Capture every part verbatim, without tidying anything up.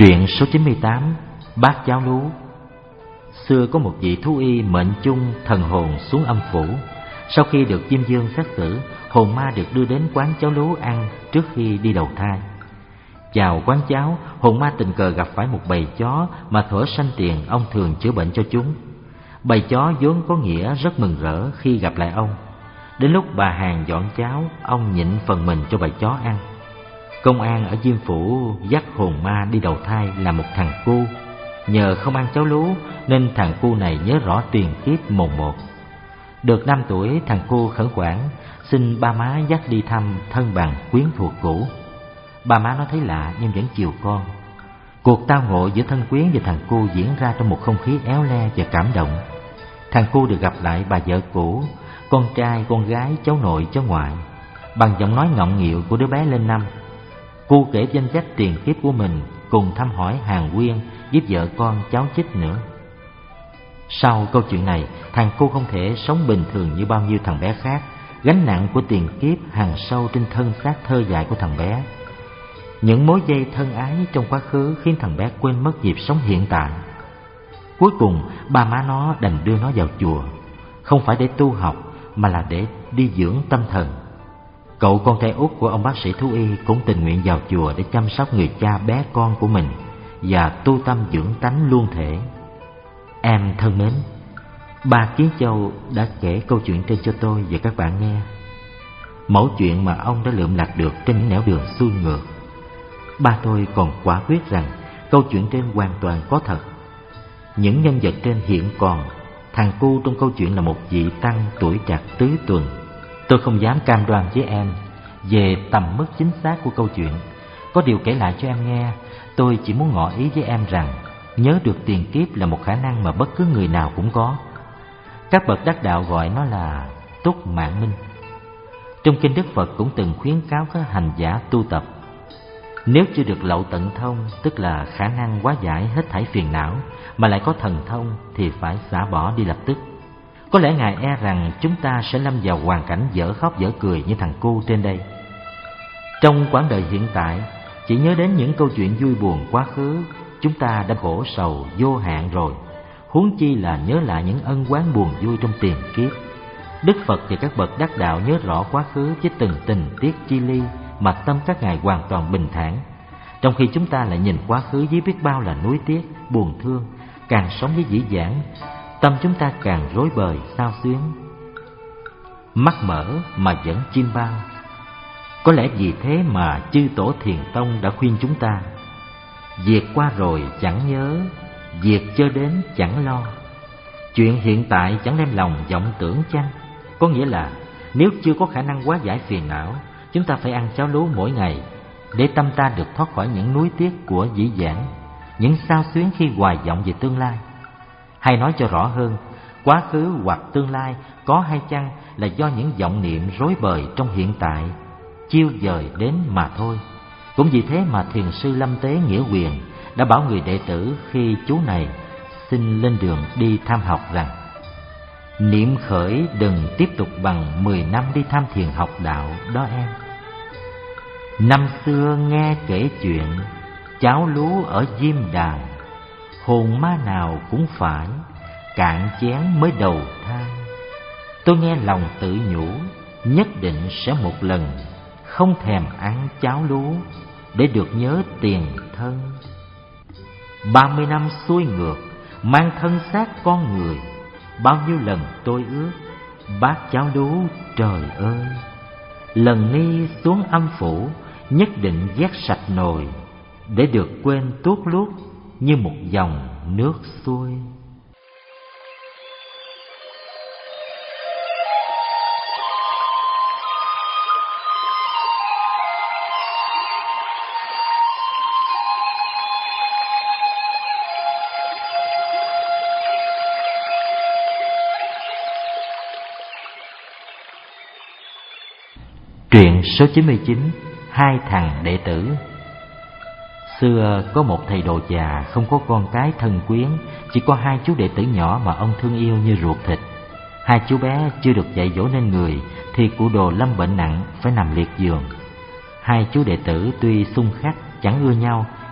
Truyện số chín mươi tám, Bát Cháo Lú. Xưa có một vị thú y mệnh chung thần hồn xuống âm phủ. Sau khi được Diêm Vương xét xử, hồn ma được đưa đến quán cháo lú ăn trước khi đi đầu thai. Vào quán cháo, hồn ma tình cờ gặp phải một bầy chó mà thuở sanh tiền ông thường chữa bệnh cho chúng. Bầy chó vốn có nghĩa rất mừng rỡ khi gặp lại ông. Đến lúc bà hàng dọn cháo, ông nhịn phần mình cho bầy chó ăn. Công an ở Diêm Phủ dắt hồn ma đi đầu thai là một thằng cu. Nhờ không ăn cháo lú nên thằng cu này nhớ rõ tiền kiếp mồng một. Được năm tuổi, thằng cu khẩn khoản xin ba má dắt đi thăm thân bằng quyến thuộc cũ. Ba má nó thấy lạ nhưng vẫn chiều con. Cuộc tao ngộ giữa thân quyến và thằng cu diễn ra trong một không khí éo le và cảm động. Thằng cu được gặp lại bà vợ cũ, con trai, con gái, cháu nội, cháu ngoại. Bằng giọng nói ngọng nghịu của đứa bé lên năm, cu kể danh sách tiền kiếp của mình, cùng thăm hỏi hàng quyên giúp vợ con cháu chích nữa. Sau câu chuyện này, thằng cu không thể sống bình thường như bao nhiêu thằng bé khác. Gánh nặng của tiền kiếp hằn sâu trên thân xác thơ dại của thằng bé. Những mối dây thân ái trong quá khứ khiến thằng bé quên mất dịp sống hiện tại. Cuối cùng, ba má nó đành đưa nó vào chùa, không phải để tu học mà là để đi dưỡng tâm thần. Cậu con trai út của ông bác sĩ thú y cũng tình nguyện vào chùa để chăm sóc người cha bé con của mình và tu tâm dưỡng tánh luôn thể. Em thân mến, ba Kiến Châu đã kể câu chuyện trên cho tôi và các bạn nghe. Mẫu chuyện mà ông đã lượm lặt được trên những nẻo đường xuôi ngược. Ba tôi còn quả quyết rằng câu chuyện trên hoàn toàn có thật. Những nhân vật trên hiện còn. Thằng cu trong câu chuyện là một vị tăng tuổi trạc tứ tuần. Tôi không dám cam đoan với em về tầm mức chính xác của câu chuyện. Có điều kể lại cho em nghe, tôi chỉ muốn ngỏ ý với em rằng nhớ được tiền kiếp là một khả năng mà bất cứ người nào cũng có. Các bậc đắc đạo gọi nó là túc mạng minh. Trong kinh Đức Phật cũng từng khuyến cáo các hành giả tu tập, nếu chưa được lậu tận thông, tức là khả năng hóa giải hết thảy phiền não, mà lại có thần thông thì phải xả bỏ đi lập tức. Có lẽ Ngài e rằng chúng ta sẽ lâm vào hoàn cảnh dở khóc dở cười như thằng cu trên đây. Trong quãng đời hiện tại, chỉ nhớ đến những câu chuyện vui buồn quá khứ, chúng ta đã khổ sầu vô hạn rồi, huống chi là nhớ lại những ân oán buồn vui trong tiền kiếp. Đức Phật và các bậc đắc đạo nhớ rõ quá khứ với từng tình tiết chi ly mà tâm các ngài hoàn toàn bình thản, trong khi chúng ta lại nhìn quá khứ với biết bao là nuối tiếc, buồn thương. Càng sống với dĩ vãng, tâm chúng ta càng rối bời, xao xuyến. Mắt mở mà vẫn chim bao. Có lẽ vì thế mà chư tổ Thiền Tông đã khuyên chúng ta: việc qua rồi chẳng nhớ, việc chưa đến chẳng lo. Chuyện hiện tại chẳng đem lòng vọng tưởng chăng? Có nghĩa là nếu chưa có khả năng hóa giải phiền não, chúng ta phải ăn cháo lú mỗi ngày để tâm ta được thoát khỏi những nuối tiếc của dĩ vãng, những xao xuyến khi hoài vọng về tương lai. Hay nói cho rõ hơn, quá khứ hoặc tương lai có hay chăng là do những vọng niệm rối bời trong hiện tại chiêu dời đến mà thôi. Cũng vì thế mà thiền sư Lâm Tế Nghĩa Quyền đã bảo người đệ tử khi chú này xin lên đường đi tham học rằng: niệm khởi đừng tiếp tục bằng mười năm đi tham thiền học đạo đó em. Năm xưa nghe kể chuyện cháo lú ở Diêm Đàn, hồn ma nào cũng phải cạn chén mới đầu thai. Tôi nghe lòng tự nhủ nhất định sẽ một lần không thèm ăn cháo lú để được nhớ tiền thân. Ba mươi năm xuôi ngược mang thân xác con người, bao nhiêu lần tôi ước bát cháo lú trời ơi. Lần ni xuống âm phủ nhất định vét sạch nồi để được quên tuốt luốt như một dòng nước xuôi. Truyện số chín mươi chín, Hai thằng đệ tử. Xưa có một thầy đồ già không có con cái thân quyến, chỉ có hai chú đệ tử nhỏ mà ông thương yêu như ruột thịt. Hai chú bé chưa được dạy dỗ nên người thì cụ đồ lâm bệnh nặng phải nằm liệt giường. Hai chú đệ tử tuy xung khắc chẳng ưa nhau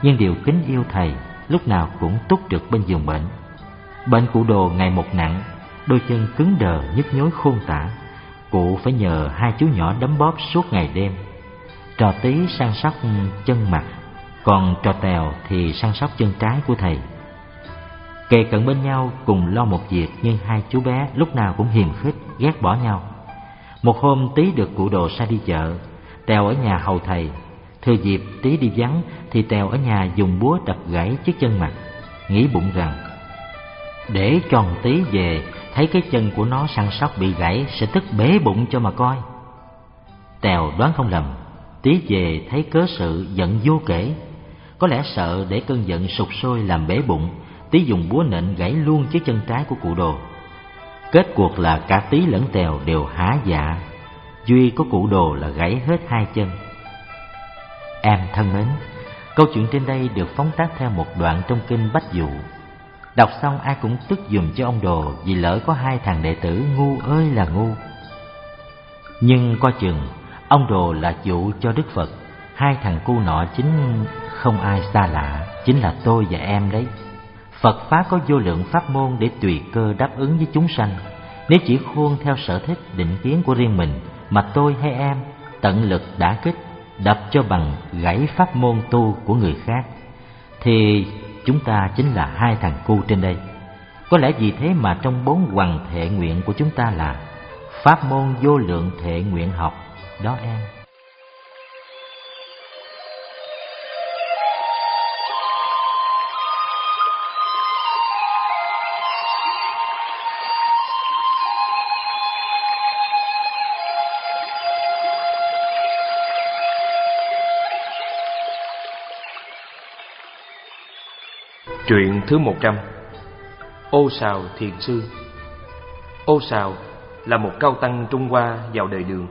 nhưng đều kính yêu thầy, lúc nào cũng túc trực bên giường bệnh. Bệnh cụ Đồ ngày một nặng, đôi chân cứng đờ nhức nhối khôn tả. Cụ phải nhờ hai chú nhỏ đấm bóp suốt ngày đêm. Trò Tí săn sóc chân mặt, còn trò Tèo thì săn sóc chân trái của thầy. Kề cận bên nhau cùng lo một việc, nhưng hai chú bé lúc nào cũng hiềm khích, ghét bỏ nhau. Một hôm Tí được cụ Đồ sai đi chợ, Tèo ở nhà hầu thầy. Thừa dịp Tí đi vắng thì Tèo ở nhà dùng búa đập gãy chiếc chân mặt, nghĩ bụng rằng để cho Tí về thấy cái chân của nó săn sóc bị gãy sẽ tức bể bụng cho mà coi. Tèo đoán không lầm, Tí về thấy cớ sự giận vô kể. Có lẽ sợ để cơn giận sục sôi làm bể bụng, Tí dùng búa nện gãy luôn chiếc chân trái của cụ Đồ. Kết cuộc là cả Tí lẫn Tèo đều hả dạ, duy có cụ Đồ là gãy hết hai chân. Em thân mến, câu chuyện trên đây được phóng tác theo một đoạn trong kinh Bách Dụ. Đọc xong ai cũng tức giùm cho ông Đồ, vì lỡ có hai thằng đệ tử ngu ơi là ngu. Nhưng coi chừng ông Đồ là dụ cho Đức Phật, hai thằng cu nọ chính không ai xa lạ, chính là tôi và em đấy. Phật Pháp có vô lượng pháp môn để tùy cơ đáp ứng với chúng sanh. Nếu chỉ khuôn theo sở thích định kiến của riêng mình mà tôi hay em tận lực đả kích, đập cho bằng gãy pháp môn tu của người khác, thì chúng ta chính là hai thằng cu trên đây. Có lẽ vì thế mà trong bốn hoằng thệ nguyện của chúng ta là pháp môn vô lượng thệ nguyện học đó em. Truyện thứ một trăm. Ô Sào Thiền Sư. Ô Sào là một cao tăng Trung Hoa vào đời Đường.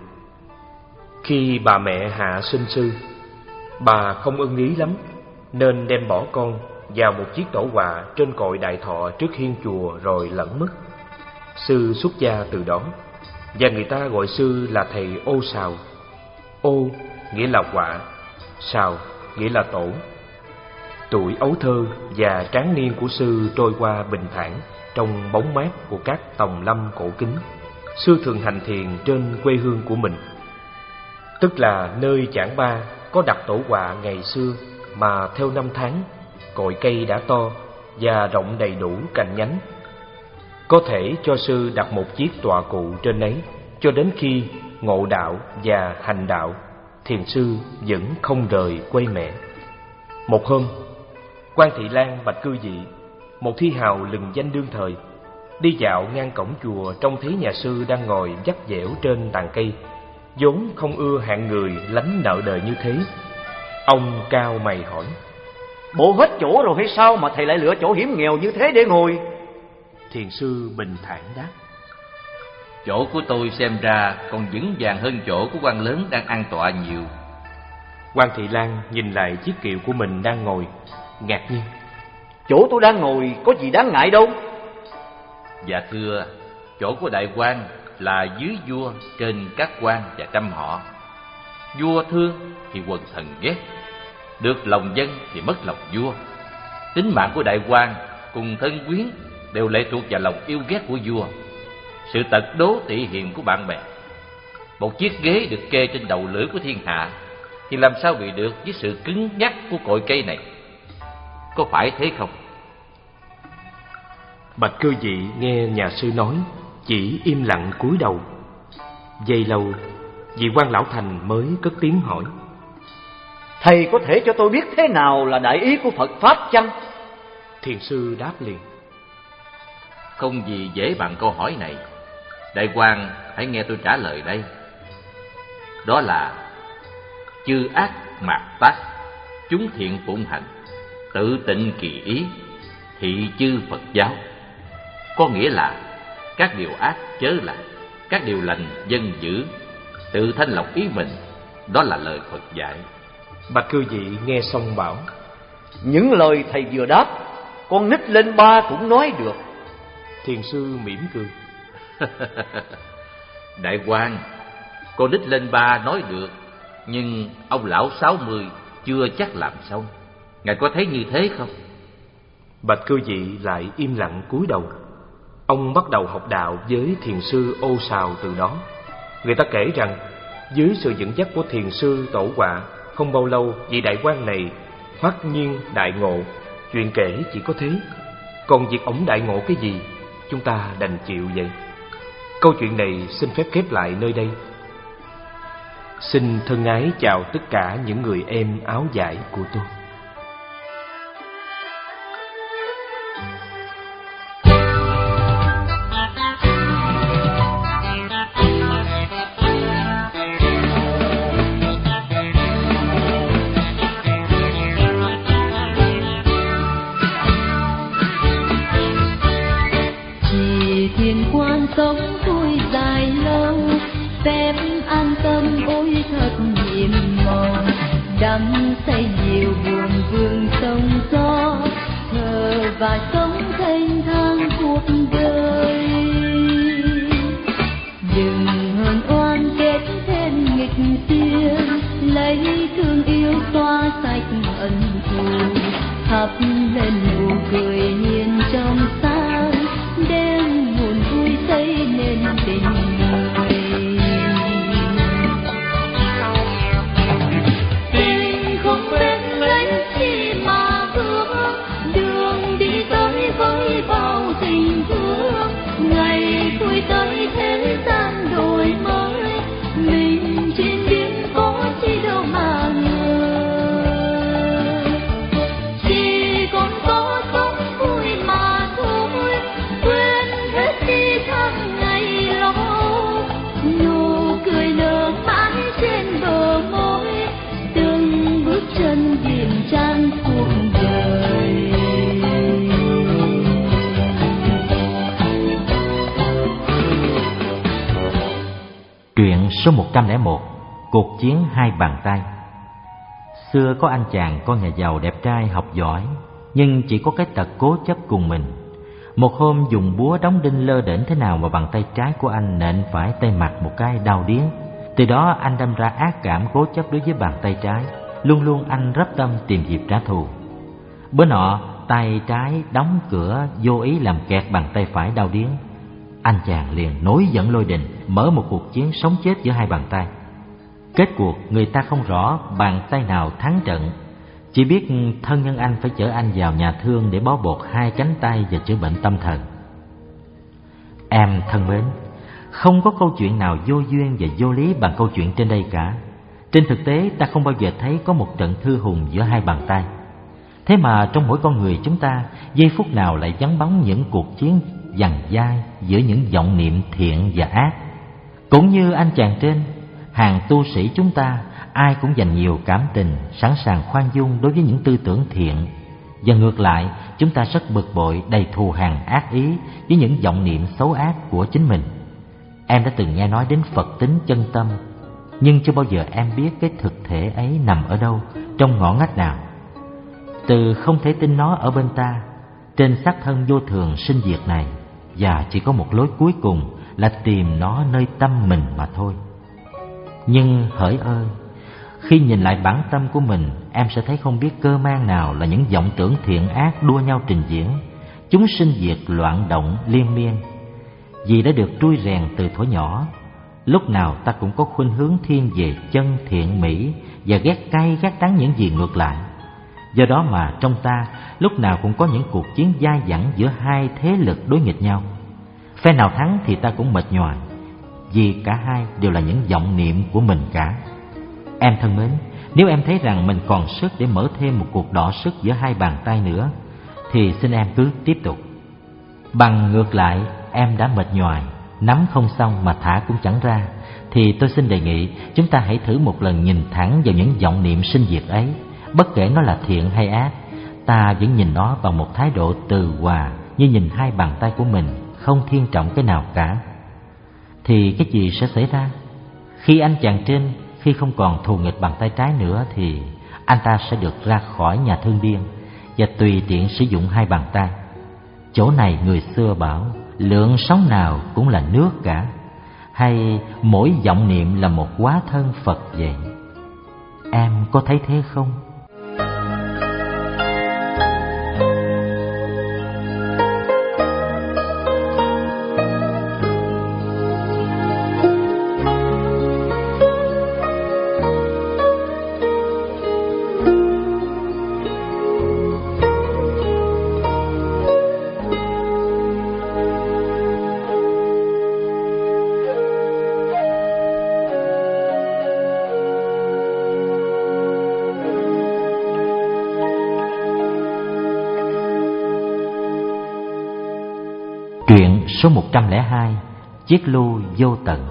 Khi bà mẹ hạ sinh sư, bà không ưng ý lắm, nên đem bỏ con vào một chiếc tổ quạ trên cội Đại Thọ trước hiên chùa rồi lẫn mất. Sư xuất gia từ đó, và người ta gọi sư là thầy Ô Sào. Ô nghĩa là quạ, Sào nghĩa là tổ. Tuổi ấu thơ và tráng niên của sư trôi qua bình thản trong bóng mát của các tòng lâm cổ kính. Sư thường hành thiền trên quê hương của mình, tức là nơi Chảng Ba có đặt tổ quạ ngày xưa, mà theo năm tháng cội cây đã to và rộng đầy đủ cành nhánh. Có thể cho sư đặt một chiếc tọa cụ trên ấy cho đến khi ngộ đạo và hành đạo, thiền sư vẫn không rời quê mẹ. Một hôm, Quan Thị Lan Bạch Cư Dị, một thi hào lừng danh đương thời, đi dạo ngang cổng chùa trông thấy nhà sư đang ngồi vắt dẻo trên tàn cây, vốn không ưa hạng người lánh nợ đời như thế. Ông cau mày hỏi: Bộ hết chỗ rồi hay sao mà thầy lại lựa chỗ hiểm nghèo như thế để ngồi? Thiền sư bình thản đáp: Chỗ của tôi xem ra còn vững vàng hơn chỗ của quan lớn đang an tọa nhiều. Quan Thị Lan nhìn lại chiếc kiệu của mình đang ngồi, ngạc nhiên: Chỗ tôi đang ngồi có gì đáng ngại đâu. Dạ thưa, chỗ của đại quan là dưới vua, trên các quan và trăm họ. Vua thương thì quần thần ghét, được lòng dân thì mất lòng vua. Tính mạng của đại quan cùng thân quyến đều lệ thuộc vào lòng yêu ghét của vua, sự tật đố tị hiềm của bạn bè. Một chiếc ghế được kê trên đầu lưỡi của thiên hạ thì làm sao bị được với sự cứng nhắc của cội cây này? Có phải thế không? Bạch Cư Dị nghe nhà sư nói, chỉ im lặng cúi đầu. Giây lâu, vị quan lão thành mới cất tiếng hỏi: Thầy có thể cho tôi biết thế nào là đại ý của Phật Pháp chăng? Thiền sư đáp liền: Không gì dễ bằng câu hỏi này. Đại quan hãy nghe tôi trả lời đây. Đó là chư ác mạt tác, chúng thiện phụng hành, tự tịnh kỳ ý, thị chư Phật giáo. Có nghĩa là các điều ác chớ làm, các điều lành dân giữ, tự thanh lọc ý mình. Đó là lời Phật dạy. Bạch Cư Dị nghe xong bảo: Những lời thầy vừa đáp, con nít lên ba cũng nói được. Thiền sư mỉm cười: Đại quan, con nít lên ba nói được, nhưng ông lão sáu mươi chưa chắc làm xong. Ngài có thấy như thế không? Bạch cư dị lại im lặng cúi đầu. Ông bắt đầu học đạo với thiền sư Ô Sào từ đó. Người ta kể rằng dưới sự dẫn dắt của thiền sư Tổ Họa, không bao lâu vị đại quan này phát nhiên đại ngộ. Chuyện kể chỉ có thế, còn việc ổng đại ngộ cái gì, chúng ta đành chịu vậy. Câu chuyện này xin phép khép lại nơi đây. Xin thân ái chào tất cả những người em áo vải của tôi. Thiền quan sống vui dài lâu, phép an tâm ôi thật nhiệm màu. Đắm say nhiều buồn vương sông gió, thờ và sống thanh thang cuộc đời. Đừng hờn oan kết thêm nghịch duyên, lấy thương yêu xóa sạch ân thù, thắp lên nụ cười hiền trong sáng, đem buồn vui xây nên tình người. Tình không bên lấy chi mà vương, đường đi tới với bao tình thương. Ngày vui tới thế gian đổi mới, mình trên biển có chi đâu mà ngờ. Chỉ còn có sống vui mà thôi, quên hết đi tháng ngày lo. Nụ cười nở mãi trên bờ môi, từng bước chân điềm trang cuộc đời. Truyện số một trăm lẻ một, Cuộc chiến hai bàn tay. Xưa có anh chàng con nhà giàu đẹp trai học giỏi, nhưng chỉ có cái tật cố chấp cùng mình. Một hôm dùng búa đóng đinh lơ đễnh thế nào mà bàn tay trái của anh nện phải tay mặt một cái đau điếng. Từ đó anh đâm ra ác cảm cố chấp đối với bàn tay trái, luôn luôn anh rắp tâm tìm dịp trả thù. Bữa nọ tay trái đóng cửa vô ý làm kẹt bàn tay phải đau điếng. Anh chàng liền nổi giận lôi đình, mở một cuộc chiến sống chết giữa hai bàn tay. Kết cuộc người ta không rõ bàn tay nào thắng trận, chỉ biết thân nhân anh phải chở anh vào nhà thương để bó bột hai cánh tay và chữa bệnh tâm thần. Em thân mến, không có câu chuyện nào vô duyên và vô lý bằng câu chuyện trên đây cả. Trên thực tế ta không bao giờ thấy có một trận thư hùng giữa hai bàn tay. Thế mà trong mỗi con người chúng ta, giây phút nào lại vắng bóng những cuộc chiến giằng dai giữa những vọng niệm thiện và ác. Cũng như anh chàng trên, hàng tu sĩ chúng ta ai cũng dành nhiều cảm tình, sẵn sàng khoan dung đối với những tư tưởng thiện. Và ngược lại, chúng ta rất bực bội, đầy thù hằn ác ý với những vọng niệm xấu ác của chính mình. Em đã từng nghe nói đến Phật tính chân tâm, nhưng chưa bao giờ em biết cái thực thể ấy nằm ở đâu, trong ngõ ngách nào. Từ không thể tin nó ở bên ta, trên xác thân vô thường sinh diệt này, và chỉ có một lối cuối cùng là tìm nó nơi tâm mình mà thôi. Nhưng hỡi ơi, khi nhìn lại bản tâm của mình, em sẽ thấy không biết cơ man nào là những vọng tưởng thiện ác đua nhau trình diễn. Chúng sinh diệt loạn động liên miên. Vì đã được trui rèn từ thuở nhỏ, lúc nào ta cũng có khuynh hướng thiên về chân thiện mỹ và ghét cay ghét đắng những gì ngược lại. Do đó mà trong ta lúc nào cũng có những cuộc chiến dai dẳng giữa hai thế lực đối nghịch nhau. Phe nào thắng thì ta cũng mệt nhoài, vì cả hai đều là những vọng niệm của mình cả. Em thân mến, nếu em thấy rằng mình còn sức để mở thêm một cuộc đọ sức giữa hai bàn tay nữa, thì xin em cứ tiếp tục. Bằng ngược lại, em đã mệt nhoài, nắm không xong mà thả cũng chẳng ra, thì tôi xin đề nghị chúng ta hãy thử một lần nhìn thẳng vào những vọng niệm sinh diệt ấy. Bất kể nó là thiện hay ác, ta vẫn nhìn nó bằng một thái độ từ hòa, như nhìn hai bàn tay của mình, không thiên trọng cái nào cả. Thì cái gì sẽ xảy ra? Khi anh chàng trên, khi không còn thù nghịch bàn tay trái nữa, thì anh ta sẽ được ra khỏi nhà thương điên và tùy tiện sử dụng hai bàn tay. Chỗ này người xưa bảo lượng sống nào cũng là nước cả, hay mỗi vọng niệm là một hóa thân Phật vậy. Em có thấy thế không? số một trăm lẻ hai, chiếc lu vô tận.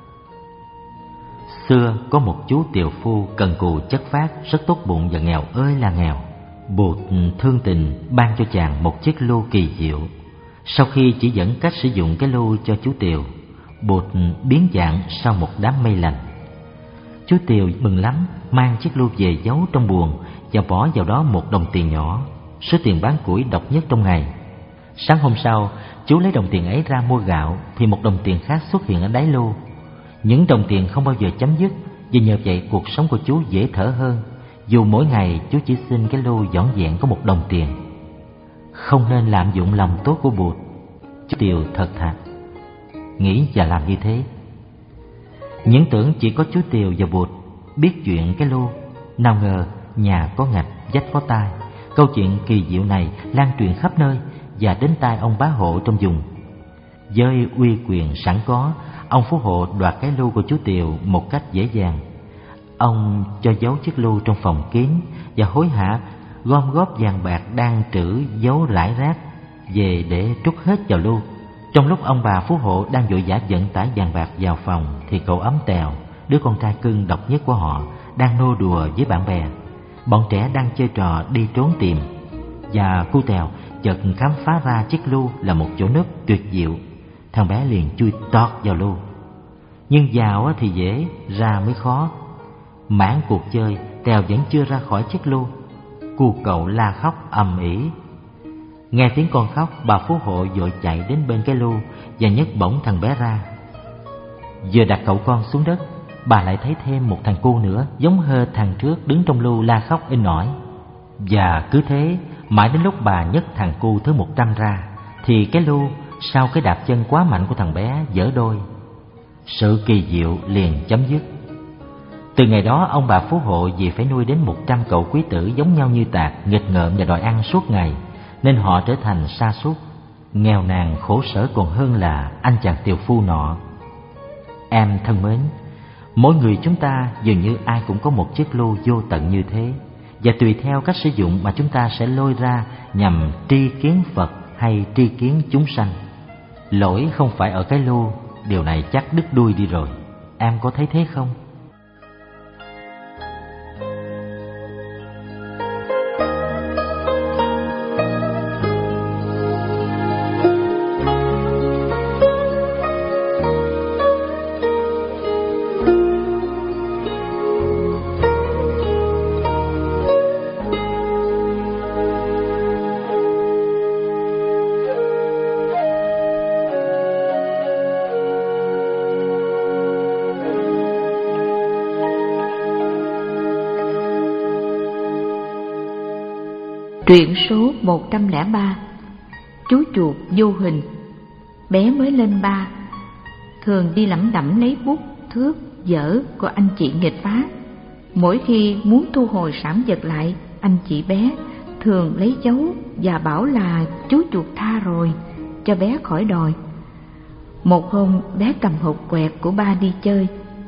Xưa có một chú tiều phu cần cù chất phác, rất tốt bụng và nghèo ơi là nghèo. Bụt thương tình ban cho chàng một chiếc lu kỳ diệu. Sau khi chỉ dẫn cách sử dụng cái lu cho chú tiều, Bụt biến dạng sau một đám mây lành. Chú tiều mừng lắm, mang chiếc lu về giấu trong buồng và bỏ vào đó một đồng tiền nhỏ, số tiền bán củi độc nhất trong ngày. Sáng hôm sau, chú lấy đồng tiền ấy ra mua gạo thì một đồng tiền khác xuất hiện ở đáy lu. Những đồng tiền không bao giờ chấm dứt, vì nhờ vậy cuộc sống của chú dễ thở hơn, dù mỗi ngày chú chỉ xin cái lu vỏn vẹn có một đồng tiền. Không nên lạm dụng lòng tốt của Bụt. Chú tiều thật thà nghĩ và làm như thế. Những tưởng chỉ có chú tiều và Bụt biết chuyện cái lu, nào ngờ nhà có ngạch, vách có tai. Câu chuyện kỳ diệu này lan truyền khắp nơi và đến tai ông bá hộ trong vùng. Với uy quyền sẵn có, ông phú hộ đoạt cái lu của chú tiều một cách dễ dàng. Ông cho giấu chiếc lu trong phòng kín và hối hả gom góp vàng bạc đang trữ giấu rải rác về để trút hết vào lu. Trong lúc ông bà phú hộ đang vội vã vận tải vàng bạc vào phòng thì cậu Ấm Tèo, đứa con trai cưng độc nhất của họ, đang nô đùa với bạn bè. Bọn trẻ đang chơi trò đi trốn tìm, và cu Tèo chợt khám phá ra chiếc lu là một chỗ núp tuyệt diệu. Thằng bé liền chui tọt vào lu. Nhưng vào thì dễ, ra mới khó. Mãn cuộc chơi, Tèo vẫn chưa ra khỏi chiếc lu. Cu cậu la khóc ầm ĩ. Nghe tiếng con khóc, bà phú hộ vội chạy đến bên cái lu và nhấc bổng thằng bé ra. Vừa đặt cậu con xuống đất, bà lại thấy thêm một thằng cu nữa giống hệt thằng trước đứng trong lu la khóc in ỏi. Và cứ thế, mãi đến lúc bà nhấc thằng cu thứ một trăm ra, thì cái lu sau cái đạp chân quá mạnh của thằng bé vỡ đôi. Sự kỳ diệu liền chấm dứt. Từ ngày đó, ông bà phú hộ vì phải nuôi đến một trăm cậu quý tử giống nhau như tạc, nghịch ngợm và đòi ăn suốt ngày, nên họ trở thành sa sút, nghèo nàn khổ sở còn hơn là anh chàng tiều phu nọ. Em thân mến, mỗi người chúng ta dường như ai cũng có một chiếc lu vô tận như thế, và tùy theo cách sử dụng mà chúng ta sẽ lôi ra nhằm tri kiến Phật hay tri kiến chúng sanh. Lỗi không phải ở cái lu, điều này chắc đứt đuôi đi rồi. Em có thấy thế không? Truyện số một trăm lẻ ba. Chú chuột vô hình. Bé mới lên ba, thường đi lẩm đẩm lấy bút, thước, dở của anh chị nghịch phá. Mỗi khi muốn thu hồi sản vật lại, anh chị bé thường lấy dấu và bảo là chú chuột tha rồi, cho bé khỏi đòi. Một hôm bé cầm hộp quẹt của ba đi chơi.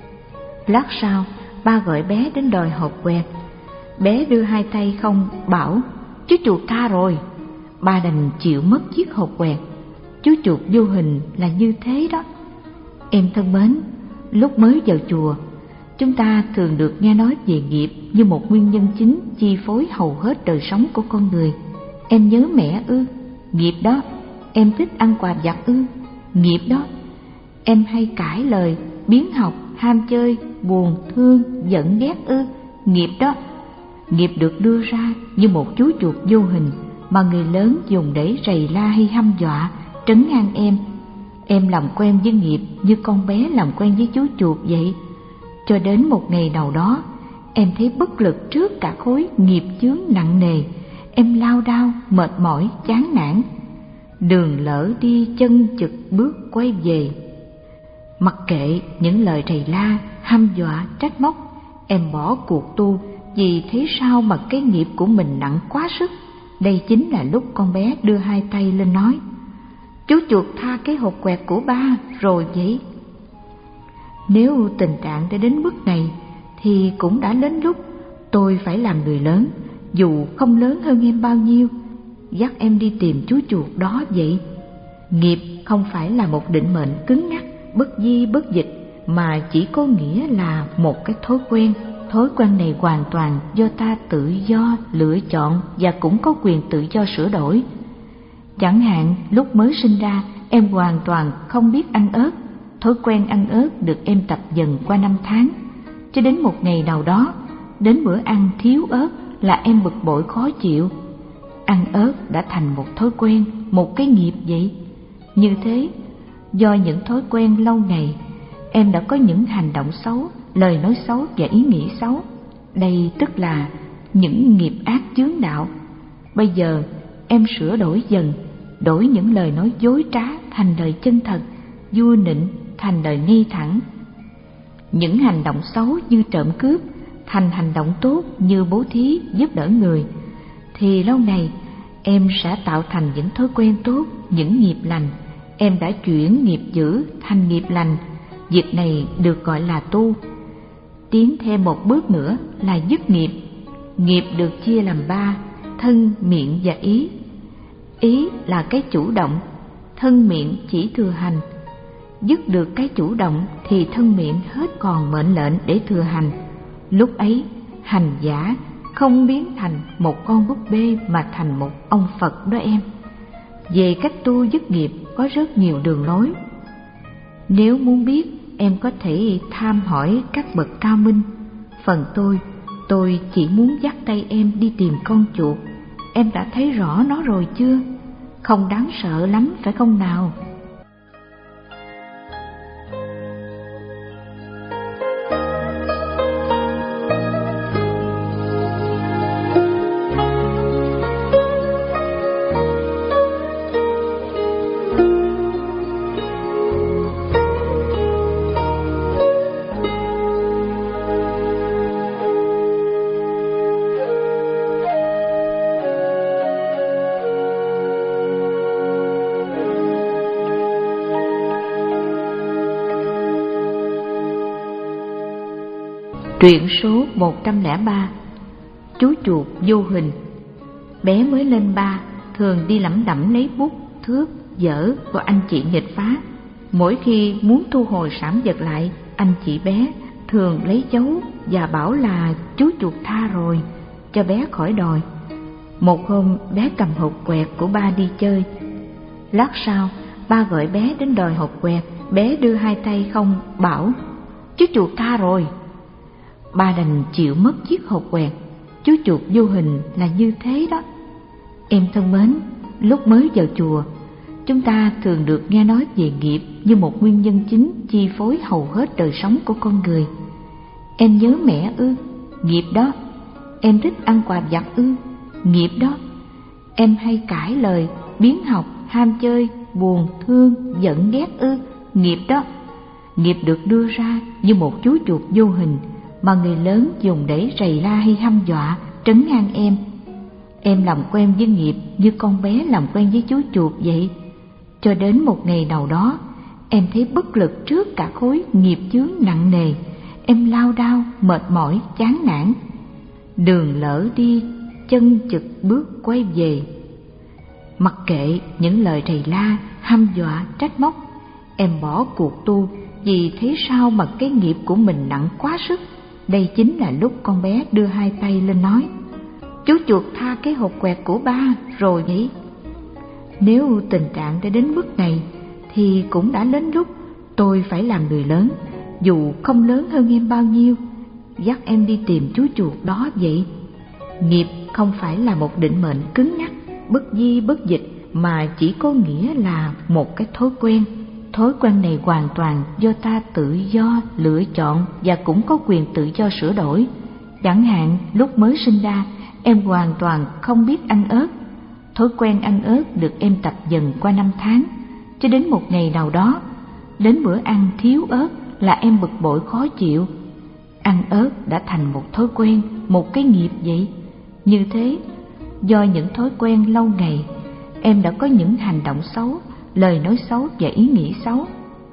Lát sau, ba gọi bé đến đòi hộp quẹt. Bé đưa hai tay không, bảo chú chuột tha rồi. Ba đành chịu mất chiếc hộp quẹt. Chú chuột vô hình là như thế đó. Em thân mến, lúc mới vào chùa, chúng ta thường được nghe nói về nghiệp như một nguyên nhân chính chi phối hầu hết đời sống của con người. Em nhớ mẹ ư? Nghiệp đó. Em thích ăn quà vặt ư? Nghiệp đó. Em hay cãi lời, biếng học, ham chơi, buồn, thương, giận ghét ư? Nghiệp đó. Nghiệp được đưa ra như một chú chuột vô hình mà người lớn dùng để rầy la hay hăm dọa, trấn an em. Em làm quen với nghiệp như con bé làm quen với chú chuột vậy. Cho đến một ngày nào đó, em thấy bất lực trước cả khối nghiệp chướng nặng nề. Em lao đao, mệt mỏi, chán nản. Đường lỡ đi chân chực bước quay về. Mặc kệ những lời rầy la, hăm dọa, trách móc, em bỏ cuộc tu vì thấy sao mà cái nghiệp của mình nặng quá sức. Đây chính là lúc con bé đưa hai tay lên nói: chú chuột tha cái hộp quẹt của ba rồi vậy. Nếu tình trạng đã đến mức này thì cũng đã đến lúc tôi phải làm người lớn, dù không lớn hơn em bao nhiêu, dắt em đi tìm chú chuột đó vậy. Nghiệp không phải là một định mệnh cứng nhắc, bất di bất dịch, mà chỉ có nghĩa là một cái thói quen. Thói quen này hoàn toàn do ta tự do lựa chọn và cũng có quyền tự do sửa đổi. Chẳng hạn lúc mới sinh ra em hoàn toàn không biết ăn ớt. Thói quen ăn ớt được em tập dần qua năm tháng, cho đến một ngày nào đó, đến bữa ăn thiếu ớt là em bực bội khó chịu. Ăn ớt đã thành một thói quen, một cái nghiệp vậy. Như thế, do những thói quen lâu ngày, em đã có những hành động xấu, lời nói xấu và ý nghĩ xấu. Đây tức là những nghiệp ác chướng đạo. Bây giờ em sửa đổi dần, đổi những lời nói dối trá thành lời chân thật, vua nịnh thành lời ngay thẳng. Những hành động xấu như trộm cướp thành hành động tốt như bố thí, giúp đỡ người. Thì lâu này em sẽ tạo thành những thói quen tốt, những nghiệp lành. Em đã chuyển nghiệp dữ thành nghiệp lành. Việc này được gọi là tu. Tiến thêm một bước nữa là dứt nghiệp. Nghiệp được chia làm ba: thân, miệng và ý. Ý là cái chủ động, thân miệng chỉ thừa hành. Dứt được cái chủ động thì thân miệng hết còn mệnh lệnh để thừa hành. Lúc ấy hành giả không biến thành một con búp bê mà thành một ông Phật đó em. Về cách tu dứt nghiệp có rất nhiều đường lối. Nếu muốn biết, em có thể tham hỏi các bậc cao minh. Phần tôi, tôi chỉ muốn dắt tay em đi tìm con chuột. Em đã thấy rõ nó rồi chưa? Không đáng sợ lắm phải không nào? Truyện số một trăm lẻ ba. Chú chuột vô hình. Bé mới lên ba, thường đi lẩm đẩm lấy bút, thước, dở của anh chị nghịch phá. Mỗi khi muốn thu hồi sảm vật lại, anh chị bé thường lấy dấu và bảo là chú chuột tha rồi, cho bé khỏi đòi. Một hôm bé cầm hột quẹt của ba đi chơi. Lát sau, ba gọi bé đến đòi hột quẹt. Bé đưa hai tay không, bảo chú chuột tha rồi. Ba đành chịu mất chiếc hột quẹt. Chú chuột vô hình là như thế đó. Em thân mến, lúc mới vào chùa, chúng ta thường được nghe nói về nghiệp như một nguyên nhân chính chi phối hầu hết đời sống của con người. Em nhớ mẹ ư? Nghiệp đó. Em thích ăn quà vặt ư? Nghiệp đó. Em hay cãi lời, biếng học, ham chơi, buồn, thương, giận ghét ư? Nghiệp đó. Nghiệp được đưa ra như một chú chuột vô hình mà người lớn dùng để rầy la hay hăm dọa, trấn an em. Em làm quen với nghiệp như con bé làm quen với chú chuột vậy. Cho đến một ngày nào đó, em thấy bất lực trước cả khối nghiệp chướng nặng nề. Em lao đao, mệt mỏi, chán nản. Đường lỡ đi, chân chực bước quay về. Mặc kệ những lời rầy la, hăm dọa, trách móc, em bỏ cuộc tu vì thấy sao mà cái nghiệp của mình nặng quá sức. Đây chính là lúc con bé đưa hai tay lên nói: chú chuột tha cái hột quẹt của ba rồi nhỉ? Nếu tình trạng đã đến mức này thì cũng đã đến lúc tôi phải làm người lớn, dù không lớn hơn em bao nhiêu, dắt em đi tìm chú chuột đó vậy. Nghiệp không phải là một định mệnh cứng nhắc, bất di bất dịch, mà chỉ có nghĩa là một cái thói quen. Thói quen này hoàn toàn do ta tự do lựa chọn và cũng có quyền tự do sửa đổi. Chẳng hạn lúc mới sinh ra, em hoàn toàn không biết ăn ớt. Thói quen ăn ớt được em tập dần qua năm tháng, cho đến một ngày nào đó, đến bữa ăn thiếu ớt là em bực bội khó chịu. Ăn ớt đã thành một thói quen, một cái nghiệp vậy. Như thế, do những thói quen lâu ngày, em đã có những hành động xấu, lời nói xấu và ý nghĩ xấu.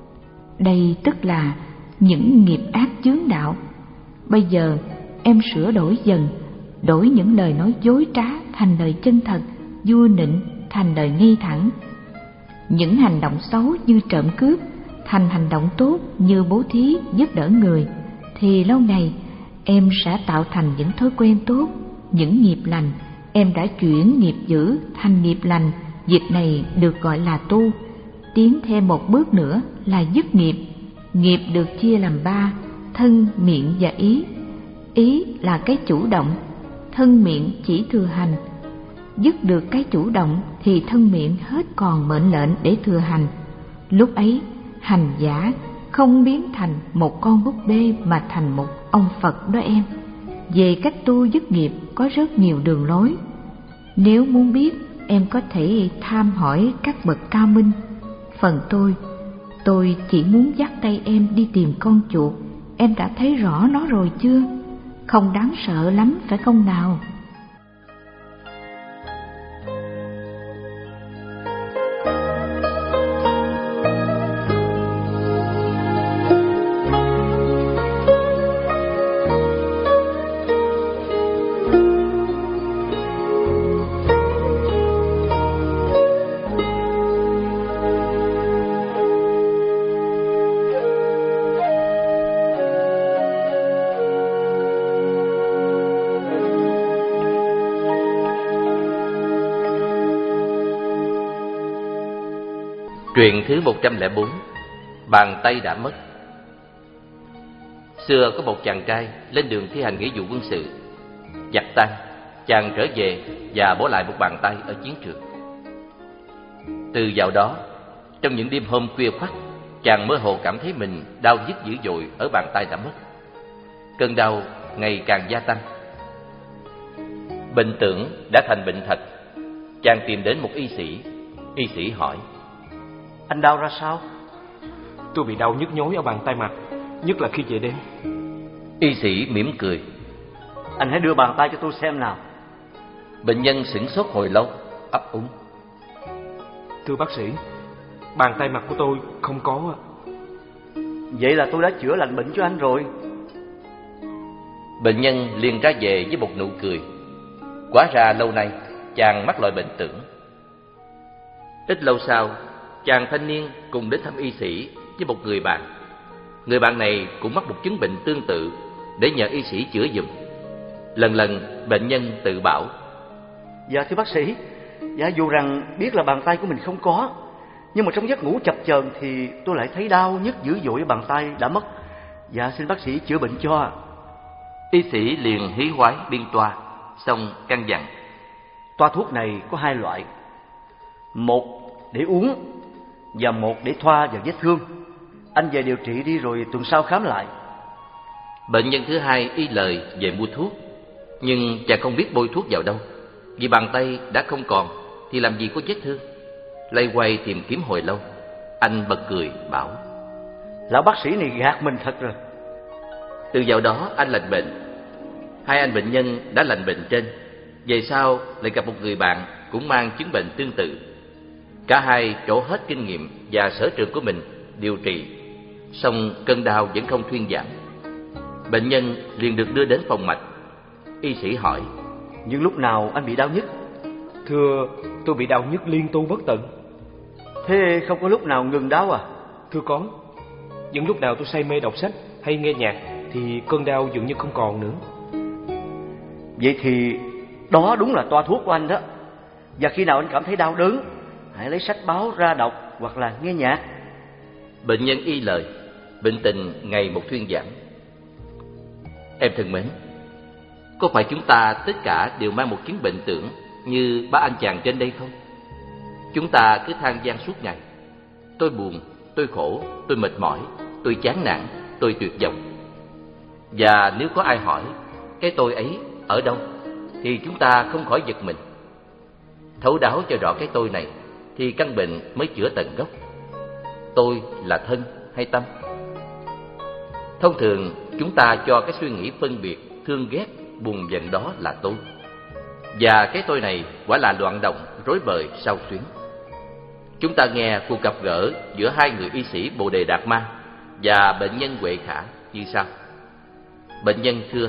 Đây tức là những nghiệp ác chướng đạo. Bây giờ em sửa đổi dần, đổi những lời nói dối trá thành lời chân thật, vua nịnh thành lời ngay thẳng. những hành động xấu như trộm cướp thành hành động tốt như bố thí, giúp đỡ người, thì lâu ngày em sẽ tạo thành những thói quen tốt, những nghiệp lành. Em đã chuyển nghiệp dữ thành nghiệp lành, việc này được gọi là tu. Tiến thêm một bước nữa là dứt nghiệp. Nghiệp được chia làm ba: thân, miệng và ý. Ý là cái chủ động, thân miệng chỉ thừa hành. Dứt được cái chủ động thì thân miệng hết còn mệnh lệnh để thừa hành. Lúc ấy hành giả không biến thành một con búp bê mà thành một ông Phật đó em. Về cách tu dứt nghiệp có rất nhiều đường lối. Nếu muốn biết, em có thể tham hỏi các bậc cao minh. Phần tôi, tôi chỉ muốn dắt tay em đi tìm con chuột. Em đã thấy rõ nó rồi chưa? Không đáng sợ lắm phải không nào? Truyện thứ một trăm lẻ bốn. Bàn tay đã mất. Xưa có một chàng trai lên đường thi hành nghĩa vụ quân sự. Giặc tan, chàng trở về và bỏ lại một bàn tay ở chiến trường. Từ dạo đó, trong những đêm hôm khuya khoắt, chàng mơ hồ cảm thấy mình đau nhức dữ dội ở bàn tay đã mất. Cơn đau ngày càng gia tăng. Bệnh tưởng đã thành bệnh thật. Chàng tìm đến một y sĩ. Y sĩ hỏi: Anh đau ra sao? Tôi bị đau nhức nhối ở bàn tay mặt, nhất là khi về đêm. Y sĩ mỉm cười: Anh hãy đưa bàn tay cho tôi xem nào. Bệnh nhân sửng sốt hồi lâu, ấp úng: Thưa bác sĩ, bàn tay mặt của tôi không có. Vậy là tôi đã chữa lành bệnh cho anh rồi. Bệnh nhân liền ra về với một nụ cười. Quá ra lâu nay chàng mắc loại bệnh tưởng. Ít lâu sau, chàng thanh niên cùng đến thăm y sĩ với một người bạn. Người bạn này cũng mắc một chứng bệnh tương tự, để nhờ y sĩ chữa giùm. Lần lần bệnh nhân tự bảo: Dạ thưa bác sĩ, dạ dù rằng biết là bàn tay của mình không có, nhưng mà trong giấc ngủ chập chờn thì tôi lại thấy đau nhức dữ dội ở bàn tay đã mất. Dạ xin bác sĩ chữa bệnh cho. Y sĩ liền hí hoái biên toa, xong căn dặn: Toa thuốc này có hai loại, một để uống và một để thoa vào vết thương. Anh về điều trị đi rồi tuần sau khám lại. Bệnh nhân thứ hai y lời về mua thuốc, nhưng chàng không biết bôi thuốc vào đâu, vì bàn tay đã không còn thì làm gì có vết thương. Lay quay tìm kiếm hồi lâu, anh bật cười bảo: Lão bác sĩ này gạt mình thật rồi. Từ dạo đó anh lành bệnh. Hai anh bệnh nhân đã lành bệnh trên, về sau lại gặp một người bạn cũng mang chứng bệnh tương tự. Cả hai trổ hết kinh nghiệm và sở trường của mình điều trị, song cơn đau vẫn không thuyên giảm. Bệnh nhân liền được đưa đến phòng mạch. Y sĩ hỏi: Nhưng lúc nào anh bị đau nhức? Thưa, tôi bị đau nhức liên tu bất tận. Thế không có lúc nào ngừng đau à? Thưa có. Những lúc nào tôi say mê đọc sách hay nghe nhạc thì cơn đau dường như không còn nữa. Vậy thì đó đúng là toa thuốc của anh đó. Và khi nào anh cảm thấy đau đớn, hãy lấy sách báo ra đọc hoặc là nghe nhạc. Bệnh nhân y lời, bệnh tình ngày một thuyên giảm. Em thân mến, có phải chúng ta tất cả đều mang một chứng bệnh tưởng như ba anh chàng trên đây không? Chúng ta cứ than van suốt ngày: tôi buồn, tôi khổ, tôi mệt mỏi, tôi chán nản, tôi tuyệt vọng. Và nếu có ai hỏi cái tôi ấy ở đâu, thì chúng ta không khỏi giật mình. Thấu đáo cho rõ cái tôi này thì căn bệnh mới chữa tận gốc. Tôi là thân hay tâm? Thông thường chúng ta cho cái suy nghĩ phân biệt, thương ghét, buồn giận đó là tôi. Và cái tôi này quả là loạn động, rối bời, sao xuyến. Chúng ta nghe cuộc gặp gỡ giữa hai người y sĩ Bồ Đề Đạt Ma và bệnh nhân Huệ Khả như sau. Bệnh nhân thưa: